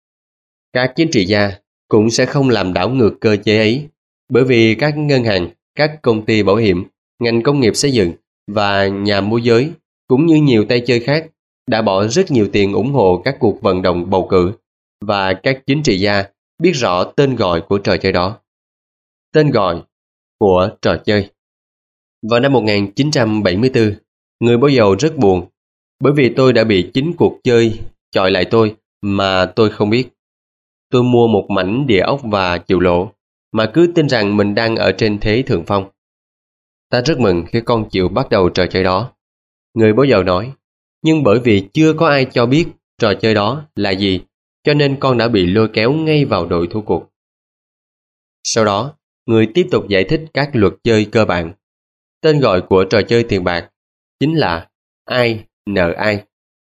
Các chính trị gia cũng sẽ không làm đảo ngược cơ chế ấy, bởi vì các ngân hàng, các công ty bảo hiểm, ngành công nghiệp xây dựng và nhà môi giới cũng như nhiều tay chơi khác đã bỏ rất nhiều tiền ủng hộ các cuộc vận động bầu cử, và các chính trị gia biết rõ tên gọi của trò chơi đó. Tên gọi của trò chơi. Vào năm một nghìn chín trăm bảy mươi tư, người bố giàu rất buồn bởi vì tôi đã bị chính cuộc chơi chọi lại tôi mà tôi không biết. Tôi mua một mảnh địa ốc và chịu lỗ, mà cứ tin rằng mình đang ở trên thế thượng phong. Ta rất mừng khi con chịu bắt đầu trò chơi đó, người bố giàu nói, nhưng bởi vì chưa có ai cho biết trò chơi đó là gì, cho nên con đã bị lôi kéo ngay vào đội thua cuộc. Sau đó, người tiếp tục giải thích các luật chơi cơ bản. Tên gọi của trò chơi tiền bạc chính là ai nợ ai.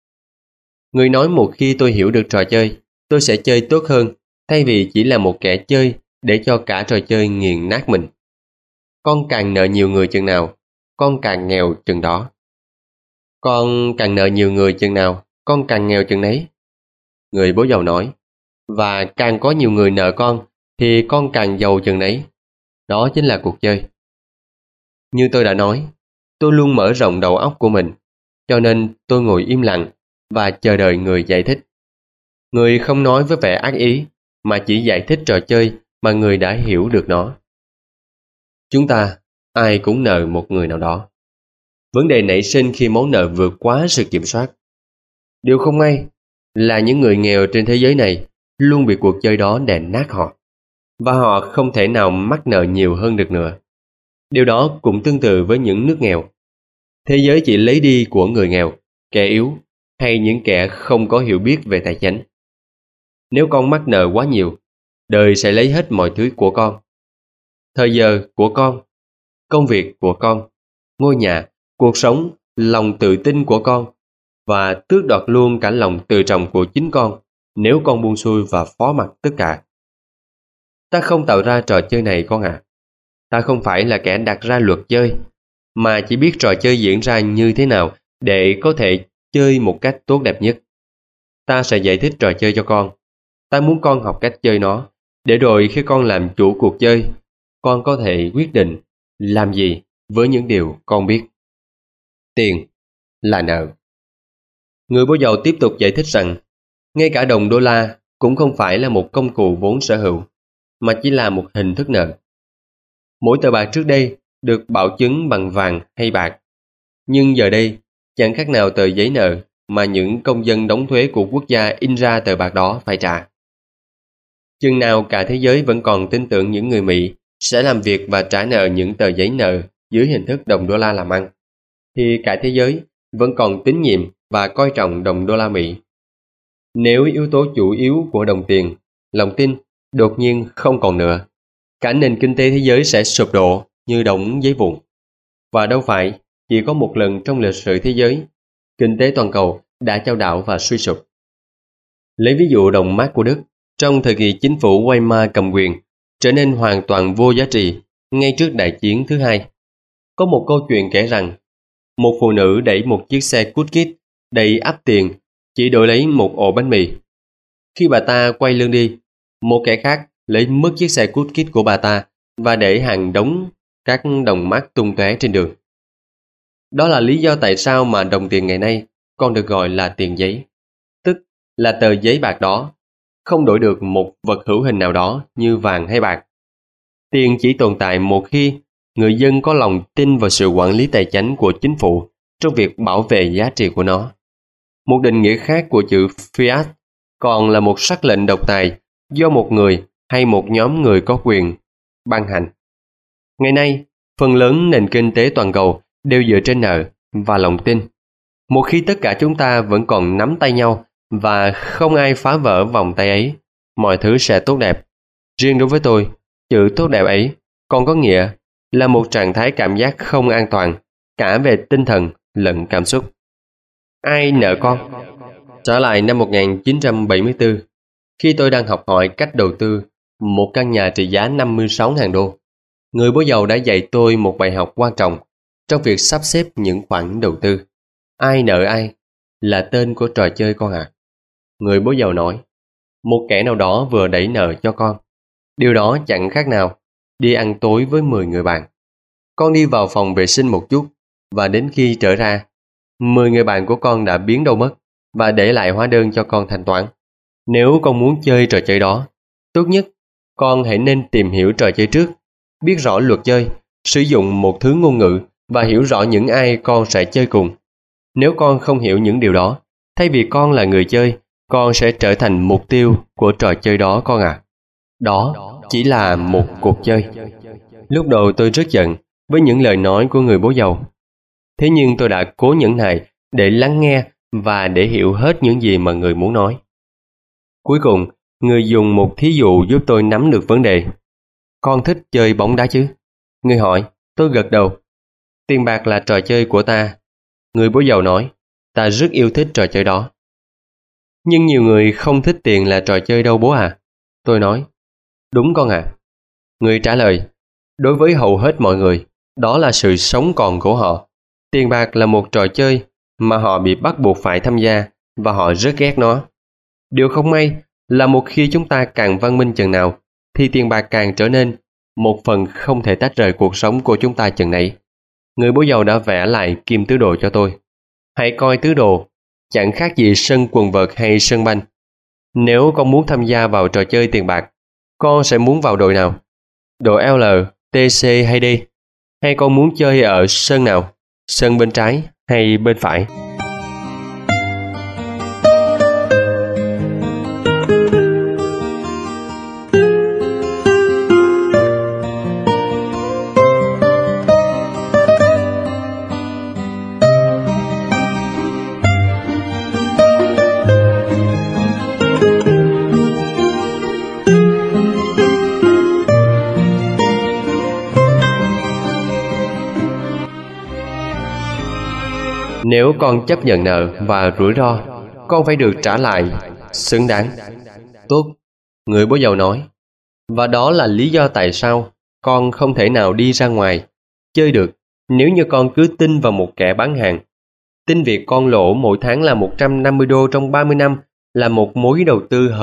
Người nói một khi tôi hiểu được trò chơi, tôi sẽ chơi tốt hơn thay vì chỉ là một kẻ chơi để cho cả trò chơi nghiền nát mình. Con càng nợ nhiều người chừng nào, con càng nghèo chừng đó. Con càng nợ nhiều người chừng nào, con càng nghèo chừng nấy. Người bố giàu nói, và càng có nhiều người nợ con thì con càng giàu chừng nấy. Đó chính là cuộc chơi. Như tôi đã nói, tôi luôn mở rộng đầu óc của mình, cho nên tôi ngồi im lặng và chờ đợi người giải thích. Người không nói với vẻ ác ý, mà chỉ giải thích trò chơi mà người đã hiểu được nó. Chúng ta, ai cũng nợ một người nào đó. Vấn đề nảy sinh khi món nợ vượt quá sự kiểm soát. Điều không may là những người nghèo trên thế giới này luôn bị cuộc chơi đó đè nát họ, và họ không thể nào mắc nợ nhiều hơn được nữa. Điều đó cũng tương tự với những nước nghèo. Thế giới chỉ lấy đi của người nghèo, kẻ yếu hay những kẻ không có hiểu biết về tài chính. Nếu con mắc nợ quá nhiều, đời sẽ lấy hết mọi thứ của con. Thời giờ của con, công việc của con, ngôi nhà, cuộc sống, lòng tự tin của con, và tước đoạt luôn cả lòng tự trọng của chính con nếu con buông xuôi và phó mặc tất cả. Ta không tạo ra trò chơi này con ạ. À. Ta không phải là kẻ đặt ra luật chơi, mà chỉ biết trò chơi diễn ra như thế nào để có thể chơi một cách tốt đẹp nhất. Ta sẽ giải thích trò chơi cho con. Ta muốn con học cách chơi nó, để rồi khi con làm chủ cuộc chơi, con có thể quyết định làm gì với những điều con biết. Tiền là nợ. Người bố giàu tiếp tục giải thích rằng, ngay cả đồng đô la cũng không phải là một công cụ vốn sở hữu, mà chỉ là một hình thức nợ. Mỗi tờ bạc trước đây được bảo chứng bằng vàng hay bạc, nhưng giờ đây chẳng khác nào tờ giấy nợ mà những công dân đóng thuế của quốc gia in ra tờ bạc đó phải trả. Chừng nào cả thế giới vẫn còn tin tưởng những người Mỹ sẽ làm việc và trả nợ những tờ giấy nợ dưới hình thức đồng đô la làm ăn, thì cả thế giới vẫn còn tín nhiệm và coi trọng đồng đô la Mỹ. Nếu yếu tố chủ yếu của đồng tiền, lòng tin, đột nhiên không còn nữa, cả nền kinh tế thế giới sẽ sụp đổ như đống giấy vụn. Và đâu phải chỉ có một lần trong lịch sử thế giới, kinh tế toàn cầu đã chao đảo và suy sụp. Lấy ví dụ đồng mark của Đức, trong thời kỳ chính phủ Weimar cầm quyền, trở nên hoàn toàn vô giá trị ngay trước đại chiến thứ hai. Có một câu chuyện kể rằng, một phụ nữ đẩy một chiếc xe cút kít đầy ắp tiền chỉ đổi lấy một ổ bánh mì. Khi bà ta quay lưng đi, một kẻ khác lấy mất chiếc xe cút kít của bà ta và để hàng đống các đồng mark tung tóe trên đường. Đó là lý do tại sao mà đồng tiền ngày nay còn được gọi là tiền giấy, tức là tờ giấy bạc đó không đổi được một vật hữu hình nào đó như vàng hay bạc. Tiền chỉ tồn tại một khi người dân có lòng tin vào sự quản lý tài chính của chính phủ trong việc bảo vệ giá trị của nó. Một định nghĩa khác của chữ fiat còn là một sắc lệnh độc tài do một người hay một nhóm người có quyền ban hành. Ngày nay, phần lớn nền kinh tế toàn cầu đều dựa trên nợ và lòng tin. Một khi tất cả chúng ta vẫn còn nắm tay nhau và không ai phá vỡ vòng tay ấy, mọi thứ sẽ tốt đẹp. Riêng đối với tôi, chữ tốt đẹp ấy còn có nghĩa là một trạng thái cảm giác không an toàn, cả về tinh thần lẫn cảm xúc. Ai nợ con? Trở lại năm một nghìn chín trăm bảy mươi tư, khi tôi đang học hỏi cách đầu tư một căn nhà trị giá năm mươi sáu nghìn đô, người bố giàu đã dạy tôi một bài học quan trọng trong việc sắp xếp những khoản đầu tư. Ai nợ ai là tên của trò chơi con ạ. À. Người bố giàu nói, một kẻ nào đó vừa đẩy nợ cho con. Điều đó chẳng khác nào đi ăn tối với mười người bạn. Con đi vào phòng vệ sinh một chút, và đến khi trở ra, mười người bạn của con đã biến đâu mất và để lại hóa đơn cho con thanh toán. Nếu con muốn chơi trò chơi đó, tốt nhất con hãy nên tìm hiểu trò chơi trước, biết rõ luật chơi, sử dụng một thứ ngôn ngữ và hiểu rõ những ai con sẽ chơi cùng. Nếu con không hiểu những điều đó, thay vì con là người chơi, con sẽ trở thành mục tiêu của trò chơi đó con ạ. À. Đó chỉ là một cuộc chơi. Lúc đầu tôi rất giận với những lời nói của người bố giàu. Thế nhưng tôi đã cố nhẫn nại để lắng nghe và để hiểu hết những gì mà người muốn nói. Cuối cùng, người dùng một thí dụ giúp tôi nắm được vấn đề. Con thích chơi bóng đá chứ? Người hỏi, tôi gật đầu. Tiền bạc là trò chơi của ta. Người bố giàu nói, ta rất yêu thích trò chơi đó. Nhưng nhiều người không thích tiền là trò chơi đâu bố à? Tôi nói, đúng con à. Người trả lời, đối với hầu hết mọi người, đó là sự sống còn của họ. Tiền bạc là một trò chơi mà họ bị bắt buộc phải tham gia và họ rất ghét nó. Điều không may là một khi chúng ta càng văn minh chừng nào, thì tiền bạc càng trở nên một phần không thể tách rời cuộc sống của chúng ta chừng nấy. Người bố giàu đã vẽ lại kim tứ đồ cho tôi. Hãy coi tứ đồ chẳng khác gì sân quần vợt hay sân banh. Nếu con muốn tham gia vào trò chơi tiền bạc, con sẽ muốn vào đội nào? Đội L, T, C hay D? Hay con muốn chơi ở sân nào? Sân bên trái hay bên phải? Nếu con chấp nhận nợ và rủi ro, con phải được trả lại xứng đáng. Tốt, người bố giàu nói. Và đó là lý do tại sao con không thể nào đi ra ngoài chơi được nếu như con cứ tin vào một kẻ bán hàng. Tin việc con lỗ mỗi tháng là một trăm năm mươi đô trong ba mươi năm là một mối đầu tư hời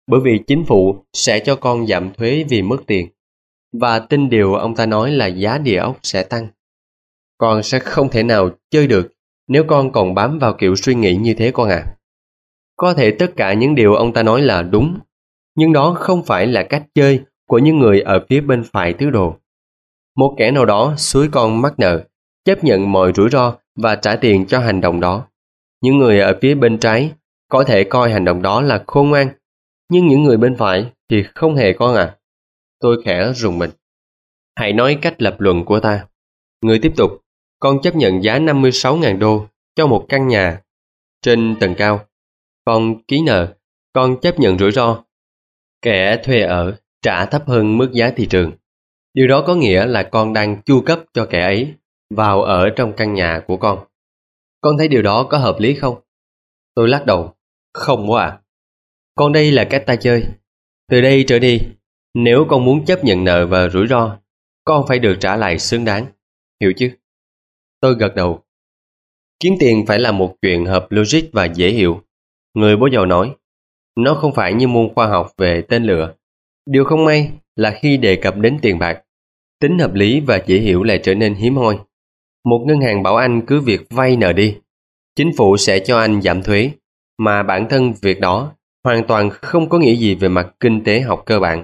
bởi vì chính phủ sẽ cho con giảm thuế vì mất tiền, và tin điều ông ta nói là giá địa ốc sẽ tăng. Con sẽ không thể nào chơi được nếu con còn bám vào kiểu suy nghĩ như thế con à. Có thể tất cả những điều ông ta nói là đúng, nhưng đó không phải là cách chơi của những người ở phía bên phải tứ đồ. Một kẻ nào đó xúi con mắc nợ, chấp nhận mọi rủi ro và trả tiền cho hành động đó. Những người ở phía bên trái có thể coi hành động đó là khôn ngoan, nhưng những người bên phải thì không hề con à. Tôi khẽ rùng mình. Hãy nói cách lập luận của ta. Người tiếp tục, con chấp nhận giá năm mươi sáu nghìn đô cho một căn nhà trên tầng cao. Con ký nợ, con chấp nhận rủi ro. Kẻ thuê ở trả thấp hơn mức giá thị trường. Điều đó có nghĩa là con đang chu cấp cho kẻ ấy vào ở trong căn nhà của con. Con thấy điều đó có hợp lý không? Tôi lắc đầu. Không quá à. Con đây là cách ta chơi. Từ đây trở đi, nếu con muốn chấp nhận nợ và rủi ro, con phải được trả lại xứng đáng. Hiểu chứ? Tôi gật đầu. Kiếm tiền phải là một chuyện hợp logic và dễ hiểu. Người bố giàu nói. Nó không phải như môn khoa học về tên lửa. Điều không may là khi đề cập đến tiền bạc, tính hợp lý và dễ hiểu lại trở nên hiếm hoi. Một ngân hàng bảo anh cứ việc vay nợ đi. Chính phủ sẽ cho anh giảm thuế, mà bản thân việc đó hoàn toàn không có nghĩa gì về mặt kinh tế học cơ bản.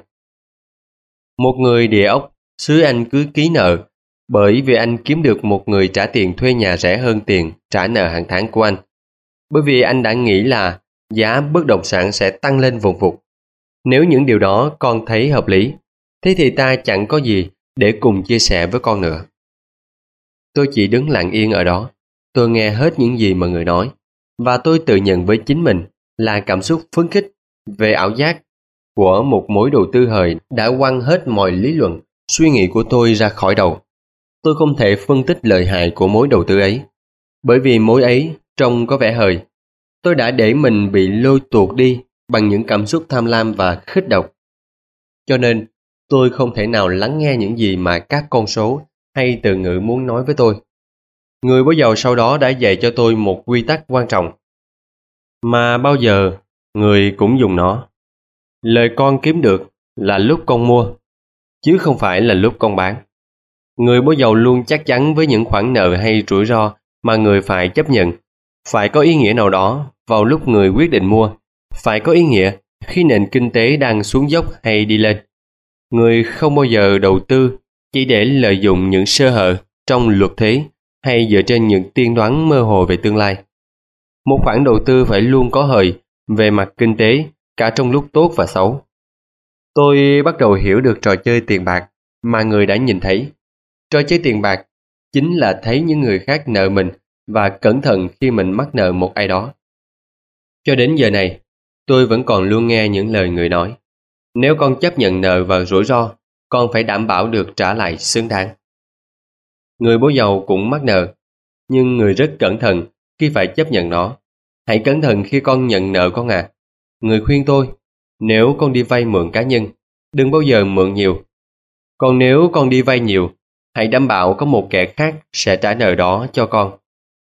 Một người địa ốc xứ anh cứ ký nợ bởi vì anh kiếm được một người trả tiền thuê nhà rẻ hơn tiền trả nợ hàng tháng của anh. Bởi vì anh đã nghĩ là giá bất động sản sẽ tăng lên vùn vụt. Nếu những điều đó con thấy hợp lý, thế thì ta chẳng có gì để cùng chia sẻ với con nữa. Tôi chỉ đứng lặng yên ở đó. Tôi nghe hết những gì mà người nói, và tôi tự nhận với chính mình là cảm xúc phấn khích về ảo giác của một mối đầu tư hời đã quăng hết mọi lý luận, suy nghĩ của tôi ra khỏi đầu. Tôi không thể phân tích lợi hại của mối đầu tư ấy, bởi vì mối ấy trông có vẻ hời. Tôi đã để mình bị lôi tuột đi bằng những cảm xúc tham lam và khích độc. Cho nên, tôi không thể nào lắng nghe những gì mà các con số hay từ ngữ muốn nói với tôi. Người bố giàu sau đó đã dạy cho tôi một quy tắc quan trọng, mà bao giờ người cũng dùng nó. Lời con kiếm được là lúc con mua, chứ không phải là lúc con bán. Người bố giàu luôn chắc chắn với những khoản nợ hay rủi ro mà người phải chấp nhận. Phải có ý nghĩa nào đó vào lúc người quyết định mua. Phải có ý nghĩa khi nền kinh tế đang xuống dốc hay đi lên. Người không bao giờ đầu tư chỉ để lợi dụng những sơ hở trong luật thuế hay dựa trên những tiên đoán mơ hồ về tương lai. Một khoản đầu tư phải luôn có hời về mặt kinh tế, cả trong lúc tốt và xấu. Tôi bắt đầu hiểu được trò chơi tiền bạc mà người đã nhìn thấy. Trò chơi tiền bạc chính là thấy những người khác nợ mình và cẩn thận khi mình mắc nợ một ai đó. Cho đến giờ này, tôi vẫn còn luôn nghe những lời người nói. Nếu con chấp nhận nợ và rủi ro, con phải đảm bảo được trả lại xứng đáng. Người bố giàu cũng mắc nợ, nhưng người rất cẩn thận khi phải chấp nhận nó. Hãy cẩn thận khi con nhận nợ con à. Người khuyên tôi, nếu con đi vay mượn cá nhân, đừng bao giờ mượn nhiều. Còn nếu con đi vay nhiều, hãy đảm bảo có một kẻ khác sẽ trả nợ đó cho con.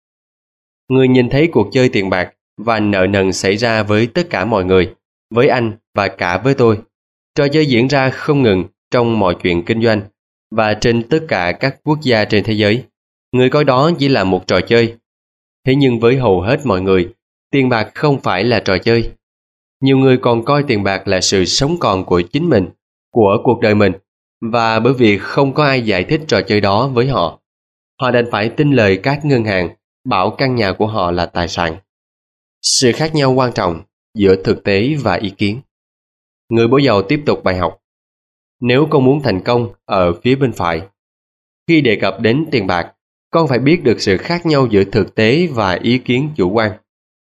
Người nhìn thấy cuộc chơi tiền bạc và nợ nần xảy ra với tất cả mọi người, với anh và cả với tôi. Trò chơi diễn ra không ngừng trong mọi chuyện kinh doanh và trên tất cả các quốc gia trên thế giới. Người coi đó chỉ là một trò chơi. Thế nhưng với hầu hết mọi người, tiền bạc không phải là trò chơi. Nhiều người còn coi tiền bạc là sự sống còn của chính mình, của cuộc đời mình, và bởi vì không có ai giải thích trò chơi đó với họ, họ đành phải tin lời các ngân hàng bảo căn nhà của họ là tài sản. Sự khác nhau quan trọng giữa thực tế và ý kiến. Người bố giàu tiếp tục bài học. Nếu con muốn thành công ở phía bên phải, khi đề cập đến tiền bạc, con phải biết được sự khác nhau giữa thực tế và ý kiến chủ quan.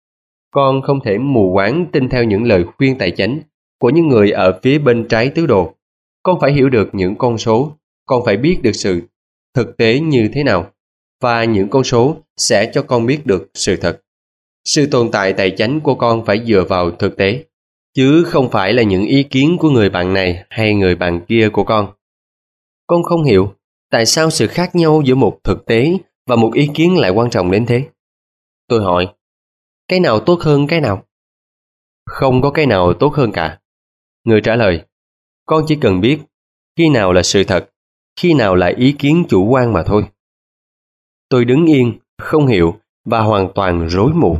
Con không thể mù quáng tin theo những lời khuyên tài chánh của những người ở phía bên trái tứ đồ. Con phải hiểu được những con số, con phải biết được sự thực tế như thế nào, và những con số sẽ cho con biết được sự thật. Sự tồn tại tài chánh của con phải dựa vào thực tế, chứ không phải là những ý kiến của người bạn này hay người bạn kia của con. Con không hiểu tại sao sự khác nhau giữa một thực tế và một ý kiến lại quan trọng đến thế. Tôi hỏi, cái nào tốt hơn cái nào? Không có cái nào tốt hơn cả. Người trả lời, con chỉ cần biết khi nào là sự thật, khi nào là ý kiến chủ quan mà thôi. Tôi đứng yên, không hiểu và hoàn toàn rối mù.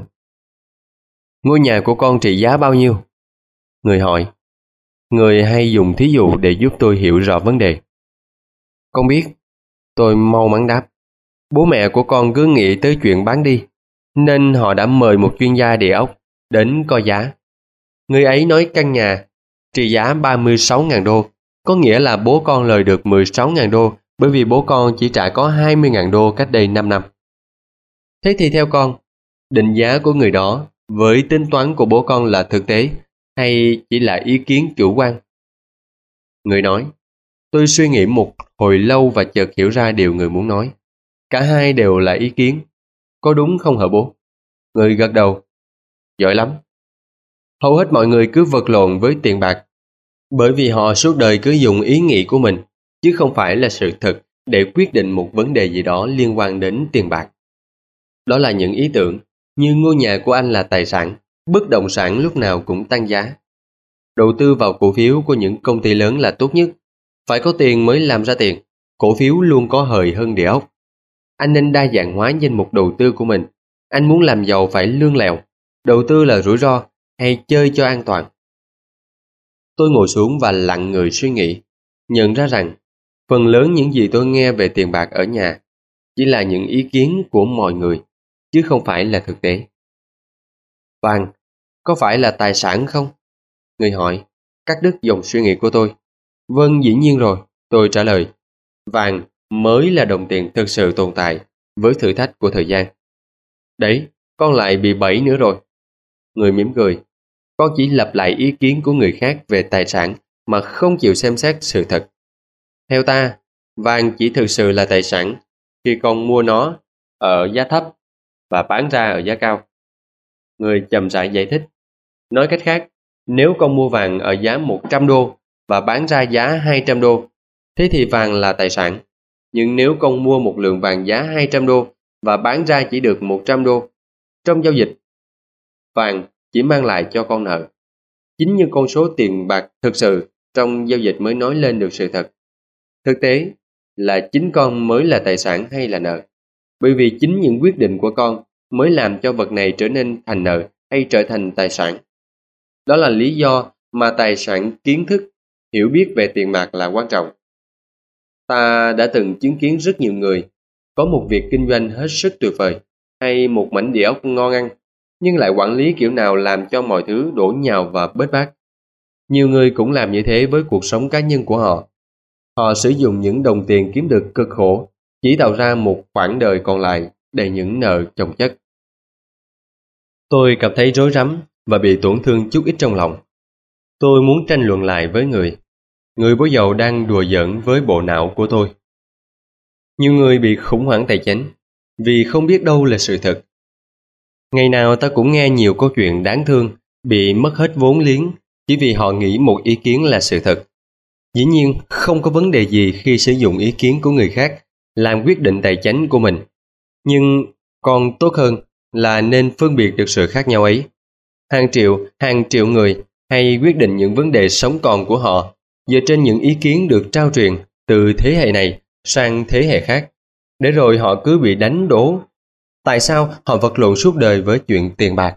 Ngôi nhà của con trị giá bao nhiêu? Người hỏi. Người hay dùng thí dụ để giúp tôi hiểu rõ vấn đề. Con biết. Tôi mau mắn đáp. Bố mẹ của con cứ nghĩ tới chuyện bán đi, nên họ đã mời một chuyên gia địa ốc đến coi giá. Người ấy nói căn nhà trị giá ba mươi sáu nghìn đô, có nghĩa là bố con lời được mười sáu nghìn đô bởi vì bố con chỉ trả có hai mươi nghìn đô cách đây năm năm. Thế thì theo con, định giá của người đó với tính toán của bố con là thực tế hay chỉ là ý kiến chủ quan? Người nói, tôi suy nghĩ một hồi lâu và chợt hiểu ra điều người muốn nói. Cả hai đều là ý kiến. Có đúng không hả bố? Người gật đầu. Giỏi lắm. Hầu hết mọi người cứ vật lộn với tiền bạc, bởi vì họ suốt đời cứ dùng ý nghĩ của mình, chứ không phải là sự thật để quyết định một vấn đề gì đó liên quan đến tiền bạc. Đó là những ý tưởng, như ngôi nhà của anh là tài sản, bất động sản lúc nào cũng tăng giá. Đầu tư vào cổ phiếu của những công ty lớn là tốt nhất. Phải có tiền mới làm ra tiền, cổ phiếu luôn có hời hơn địa ốc. Anh nên đa dạng hóa danh mục đầu tư của mình. Anh muốn làm giàu phải lương lẹo. Đầu tư là rủi ro hay chơi cho an toàn? Tôi ngồi xuống và lặng người suy nghĩ, nhận ra rằng phần lớn những gì tôi nghe về tiền bạc ở nhà chỉ là những ý kiến của mọi người, chứ không phải là thực tế. Vàng, có phải là tài sản không? Người hỏi, cắt đứt dòng suy nghĩ của tôi. Vâng, dĩ nhiên rồi, tôi trả lời. Vàng mới là đồng tiền thực sự tồn tại với thử thách của thời gian. Đấy, con lại bị bẫy nữa rồi. Người mỉm cười. Con chỉ lặp lại ý kiến của người khác về tài sản mà không chịu xem xét sự thật. Theo ta, vàng chỉ thực sự là tài sản khi con mua nó ở giá thấp và bán ra ở giá cao. Người chậm rãi giải thích. Nói cách khác, nếu con mua vàng ở giá một trăm đô và bán ra giá hai trăm đô, thế thì vàng là tài sản. Nhưng nếu con mua một lượng vàng giá hai trăm đô và bán ra chỉ được một trăm đô, trong giao dịch, vàng chỉ mang lại cho con nợ. Chính như con số tiền bạc thực sự trong giao dịch mới nói lên được sự thật. Thực tế là chính con mới là tài sản hay là nợ. Bởi vì chính những quyết định của con mới làm cho vật này trở nên thành nợ hay trở thành tài sản. Đó là lý do mà tài sản kiến thức, hiểu biết về tiền bạc là quan trọng. Ta đã từng chứng kiến rất nhiều người có một việc kinh doanh hết sức tuyệt vời hay một mảnh địa ốc ngon ăn, nhưng lại quản lý kiểu nào làm cho mọi thứ đổ nhào và bết bát. Nhiều người cũng làm như thế với cuộc sống cá nhân của họ. Họ sử dụng những đồng tiền kiếm được cực khổ chỉ tạo ra một khoảng đời còn lại đầy những nợ chồng chất. Tôi cảm thấy rối rắm và bị tổn thương chút ít trong lòng. Tôi muốn tranh luận lại với người. Người bố giàu đang đùa giỡn với bộ não của tôi. Nhiều người bị khủng hoảng tài chính vì không biết đâu là sự thật. Ngày nào ta cũng nghe nhiều câu chuyện đáng thương bị mất hết vốn liếng chỉ vì họ nghĩ một ý kiến là sự thật. Dĩ nhiên, không có vấn đề gì khi sử dụng ý kiến của người khác làm quyết định tài chính của mình. Nhưng còn tốt hơn là nên phân biệt được sự khác nhau ấy. Hàng triệu, hàng triệu người hay quyết định những vấn đề sống còn của họ dựa trên những ý kiến được trao truyền từ thế hệ này sang thế hệ khác, để rồi họ cứ bị đánh đố. Tại sao họ vật lộn suốt đời với chuyện tiền bạc?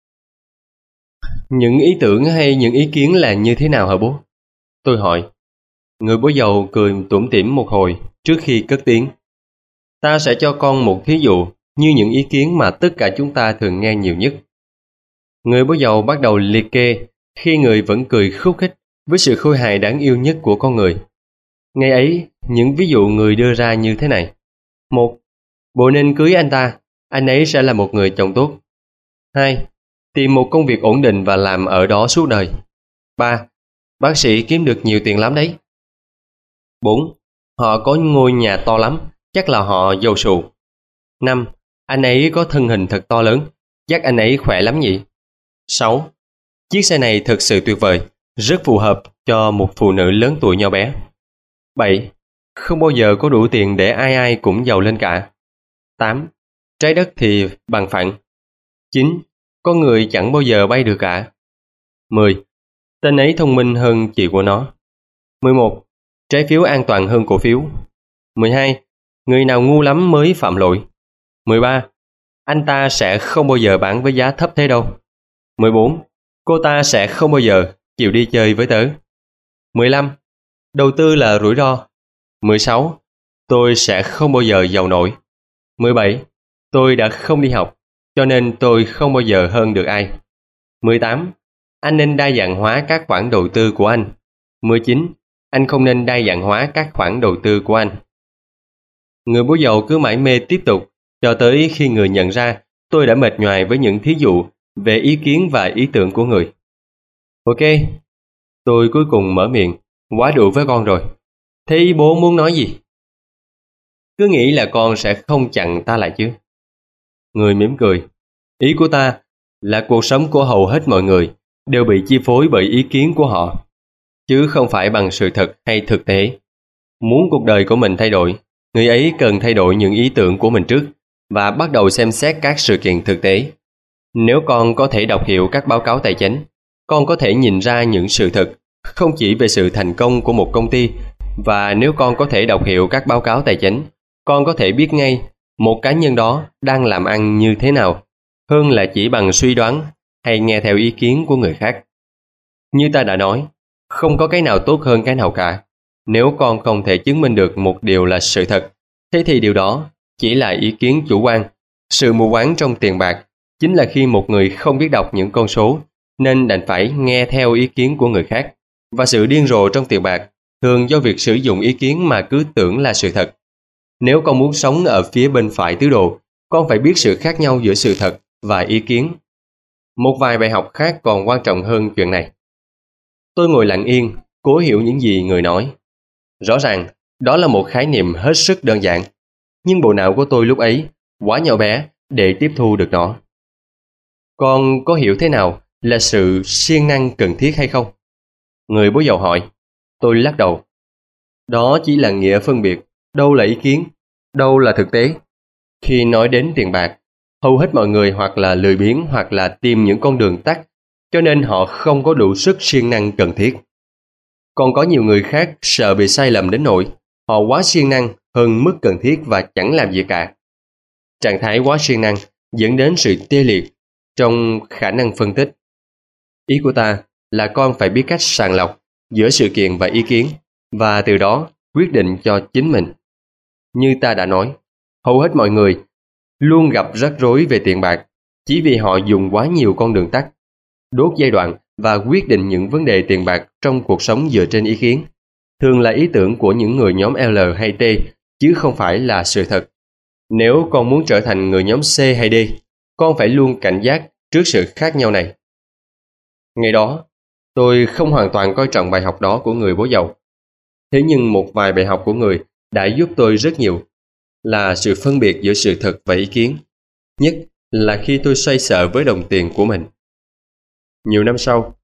Những ý tưởng hay những ý kiến là như thế nào hả bố? Tôi hỏi. Người bố giàu cười tủm tỉm một hồi trước khi cất tiếng. Ta sẽ cho con một thí dụ như những ý kiến mà tất cả chúng ta thường nghe nhiều nhất. Người bố giàu bắt đầu liệt kê khi người vẫn cười khúc khích với sự khôi hài đáng yêu nhất của con người. Ngày ấy, những ví dụ người đưa ra như thế này. Một, bộ nên cưới anh ta, anh ấy sẽ là một người chồng tốt. Hai, tìm một công việc ổn định và làm ở đó suốt đời. Ba, bác sĩ kiếm được nhiều tiền lắm đấy. Bốn, họ có ngôi nhà to lắm, chắc là họ giàu sụ. Năm, anh ấy có thân hình thật to lớn, chắc anh ấy khỏe lắm nhỉ. Sáu, chiếc xe này thật sự tuyệt vời, rất phù hợp cho một phụ nữ lớn tuổi nhỏ bé. Bảy, không bao giờ có đủ tiền để ai ai cũng giàu lên cả. Tám, trái đất thì bằng phẳng. Chín, con người chẳng bao giờ bay được cả. Mười, Tên ấy thông minh hơn chị của nó. mười một. Trái phiếu an toàn hơn cổ phiếu. mười hai. Người nào ngu lắm mới phạm lỗi. mười ba. Anh ta sẽ không bao giờ bán với giá thấp thế đâu. mười bốn. Cô ta sẽ không bao giờ chịu đi chơi với tớ. mười lăm. Đầu tư là rủi ro. mười sáu. Tôi sẽ không bao giờ giàu nổi. mười bảy. Tôi đã không đi học, cho nên tôi không bao giờ hơn được ai. mười tám. Anh nên đa dạng hóa các khoản đầu tư của anh. mười chín. Anh không nên đa dạng hóa các khoản đầu tư của anh. Người bố giàu cứ mải mê tiếp tục, cho tới khi người nhận ra tôi đã mệt nhoài với những thí dụ về ý kiến và ý tưởng của người. Ok, tôi cuối cùng mở miệng, quá đủ với con rồi. Thế ý bố muốn nói gì? Cứ nghĩ là con sẽ không chặn ta lại chứ. Người mỉm cười. Ý của ta là cuộc sống của hầu hết mọi người đều bị chi phối bởi ý kiến của họ, chứ không phải bằng sự thật hay thực tế. Muốn cuộc đời của mình thay đổi, người ấy cần thay đổi những ý tưởng của mình trước và bắt đầu xem xét các sự kiện thực tế. Nếu con có thể đọc hiểu các báo cáo tài chính, con có thể nhìn ra những sự thật, không chỉ về sự thành công của một công ty, và nếu con có thể đọc hiểu các báo cáo tài chính, con có thể biết ngay một cá nhân đó đang làm ăn như thế nào, hơn là chỉ bằng suy đoán hay nghe theo ý kiến của người khác. Như ta đã nói, không có cái nào tốt hơn cái nào cả. Nếu con không thể chứng minh được một điều là sự thật, thế thì điều đó chỉ là ý kiến chủ quan. Sự mù quáng trong tiền bạc chính là khi một người không biết đọc những con số nên đành phải nghe theo ý kiến của người khác. Và sự điên rồ trong tiền bạc thường do việc sử dụng ý kiến mà cứ tưởng là sự thật. Nếu con muốn sống ở phía bên phải tứ đồ, con phải biết sự khác nhau giữa sự thật và ý kiến. Một vài bài học khác còn quan trọng hơn chuyện này. Tôi ngồi lặng yên, cố hiểu những gì người nói. Rõ ràng, đó là một khái niệm hết sức đơn giản, nhưng bộ não của tôi lúc ấy quá nhỏ bé để tiếp thu được nó. Con có hiểu thế nào là sự siêng năng cần thiết hay không? Người bố giàu hỏi. Tôi lắc đầu. Đó chỉ là nghĩa phân biệt, đâu là ý kiến, đâu là thực tế. Khi nói đến tiền bạc, hầu hết mọi người hoặc là lười biếng hoặc là tìm những con đường tắt, cho nên họ không có đủ sức siêng năng cần thiết. Còn có nhiều người khác sợ bị sai lầm đến nỗi họ quá siêng năng hơn mức cần thiết và chẳng làm gì cả. Trạng thái quá siêng năng dẫn đến sự tê liệt trong khả năng phân tích. Ý của ta là con phải biết cách sàng lọc giữa sự kiện và ý kiến, và từ đó quyết định cho chính mình. Như ta đã nói, hầu hết mọi người luôn gặp rắc rối về tiền bạc chỉ vì họ dùng quá nhiều con đường tắt, đốt giai đoạn và quyết định những vấn đề tiền bạc trong cuộc sống dựa trên ý kiến. Thường là ý tưởng của những người nhóm L hay T, chứ không phải là sự thật. Nếu con muốn trở thành người nhóm C hay D, con phải luôn cảnh giác trước sự khác nhau này. Ngày đó, tôi không hoàn toàn coi trọng bài học đó của người bố giàu. Thế nhưng một vài bài học của người đã giúp tôi rất nhiều, là sự phân biệt giữa sự thật và ý kiến. Nhất là khi tôi xoay sở với đồng tiền của mình. Nhiều năm sau,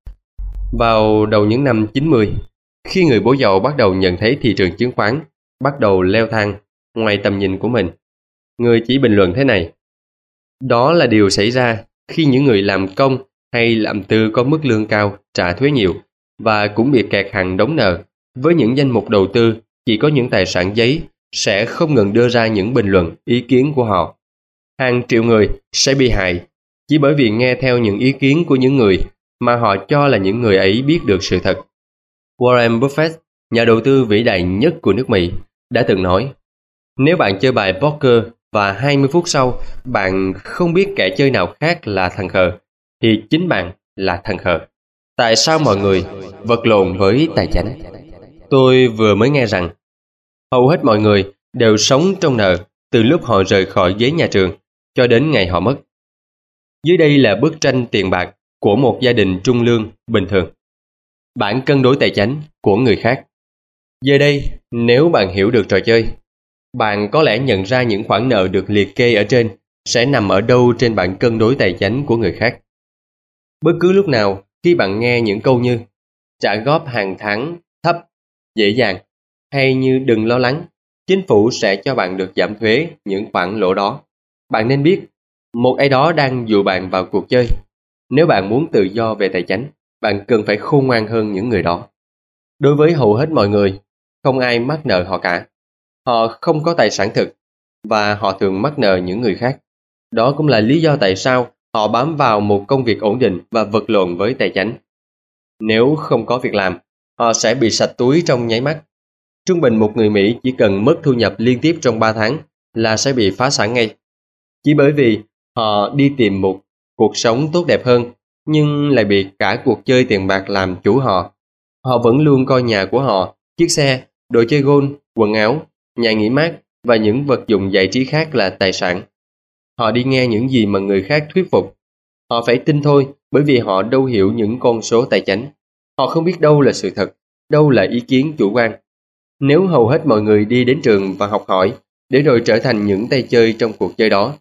vào đầu những năm chín mươi, khi người bố giàu bắt đầu nhận thấy thị trường chứng khoán bắt đầu leo thang ngoài tầm nhìn của mình, người chỉ bình luận thế này. Đó là điều xảy ra khi những người làm công hay làm tư có mức lương cao, trả thuế nhiều và cũng bị kẹt hàng đống nợ. Với những danh mục đầu tư chỉ có những tài sản giấy sẽ không ngừng đưa ra những bình luận, ý kiến của họ. Hàng triệu người sẽ bị hại chỉ bởi vì nghe theo những ý kiến của những người mà họ cho là những người ấy biết được sự thật. Warren Buffett, nhà đầu tư vĩ đại nhất của nước Mỹ, đã từng nói, nếu bạn chơi bài poker và hai mươi phút sau bạn không biết kẻ chơi nào khác là thằng khờ, thì chính bạn là thằng khờ. Tại sao mọi người vật lộn với tài chính? Tôi vừa mới nghe rằng hầu hết mọi người đều sống trong nợ từ lúc họ rời khỏi ghế nhà trường cho đến ngày họ mất. Dưới đây là bức tranh tiền bạc của một gia đình trung lương bình thường. Bảng cân đối tài chính của người khác. Giờ đây, nếu bạn hiểu được trò chơi, bạn có lẽ nhận ra những khoản nợ được liệt kê ở trên sẽ nằm ở đâu trên bảng cân đối tài chính của người khác. Bất cứ lúc nào khi bạn nghe những câu như trả góp hàng tháng thấp, dễ dàng, hay như đừng lo lắng, chính phủ sẽ cho bạn được giảm thuế những khoản lỗ đó, bạn nên biết một ai đó đang dụ bạn vào cuộc chơi. Nếu bạn muốn tự do về tài chính, bạn cần phải khôn ngoan hơn những người đó. Đối với hầu hết mọi người, không ai mắc nợ họ cả. Họ không có tài sản thực và họ thường mắc nợ những người khác. Đó cũng là lý do tại sao họ bám vào một công việc ổn định và vật lộn với tài chánh. Nếu không có việc làm, họ sẽ bị sạch túi trong nháy mắt. Trung bình một người Mỹ chỉ cần mất thu nhập liên tiếp trong ba tháng là sẽ bị phá sản ngay. Chỉ bởi vì họ đi tìm một cuộc sống tốt đẹp hơn, nhưng lại bị cả cuộc chơi tiền bạc làm chủ họ. Họ vẫn luôn coi nhà của họ, chiếc xe, đồ chơi golf, quần áo, nhà nghỉ mát và những vật dụng giải trí khác là tài sản. Họ đi nghe những gì mà người khác thuyết phục. Họ phải tin thôi, bởi vì họ đâu hiểu những con số tài chánh. Họ không biết đâu là sự thật, đâu là ý kiến chủ quan. Nếu hầu hết mọi người đi đến trường và học hỏi, để rồi trở thành những tay chơi trong cuộc chơi đó,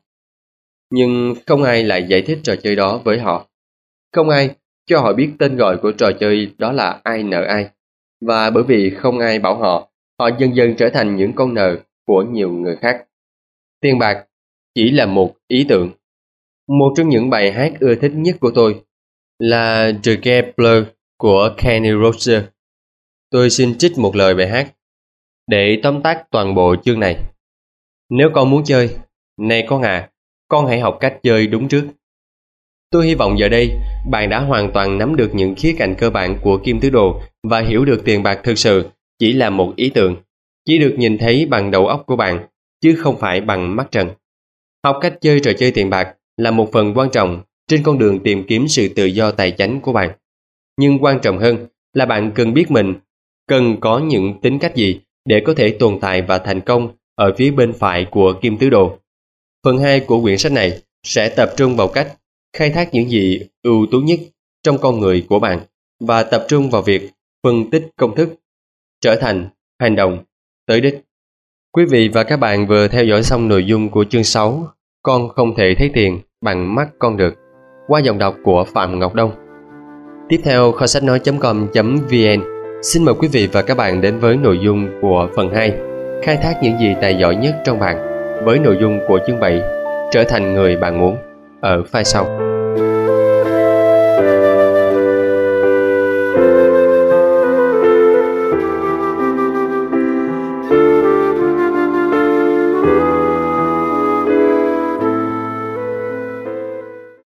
nhưng không ai lại giải thích trò chơi đó với họ. Không ai cho họ biết tên gọi của trò chơi đó là ai nợ ai. Và bởi vì không ai bảo họ, họ dần dần trở thành những con nợ của nhiều người khác. Tiền bạc chỉ là một ý tưởng. Một trong những bài hát ưa thích nhất của tôi là The Gambler của Kenny Rogers. Tôi xin trích một lời bài hát để tóm tắt toàn bộ chương này. Nếu con muốn chơi, này con à, con hãy học cách chơi đúng trước. Tôi hy vọng giờ đây bạn đã hoàn toàn nắm được những khía cạnh cơ bản của kim tứ đồ và hiểu được tiền bạc thực sự chỉ là một ý tưởng, chỉ được nhìn thấy bằng đầu óc của bạn, chứ không phải bằng mắt trần. Học cách chơi trò chơi tiền bạc là một phần quan trọng trên con đường tìm kiếm sự tự do tài chánh của bạn. Nhưng quan trọng hơn là bạn cần biết mình cần có những tính cách gì để có thể tồn tại và thành công ở phía bên phải của kim tứ đồ. Phần hai của quyển sách này sẽ tập trung vào cách khai thác những gì ưu tú nhất trong con người của bạn và tập trung vào việc phân tích công thức, trở thành, hành động, tới đích. Quý vị và các bạn vừa theo dõi xong nội dung của chương sáu Con không thể thấy tiền bằng mắt con được qua giọng đọc của Phạm Ngọc Đông. Tiếp theo kho sách nói chấm com chấm vn xin mời quý vị và các bạn đến với nội dung của phần hai, khai thác những gì tài giỏi nhất trong bạn, với nội dung của chương bảy, trở thành người bạn muốn, ở file sau.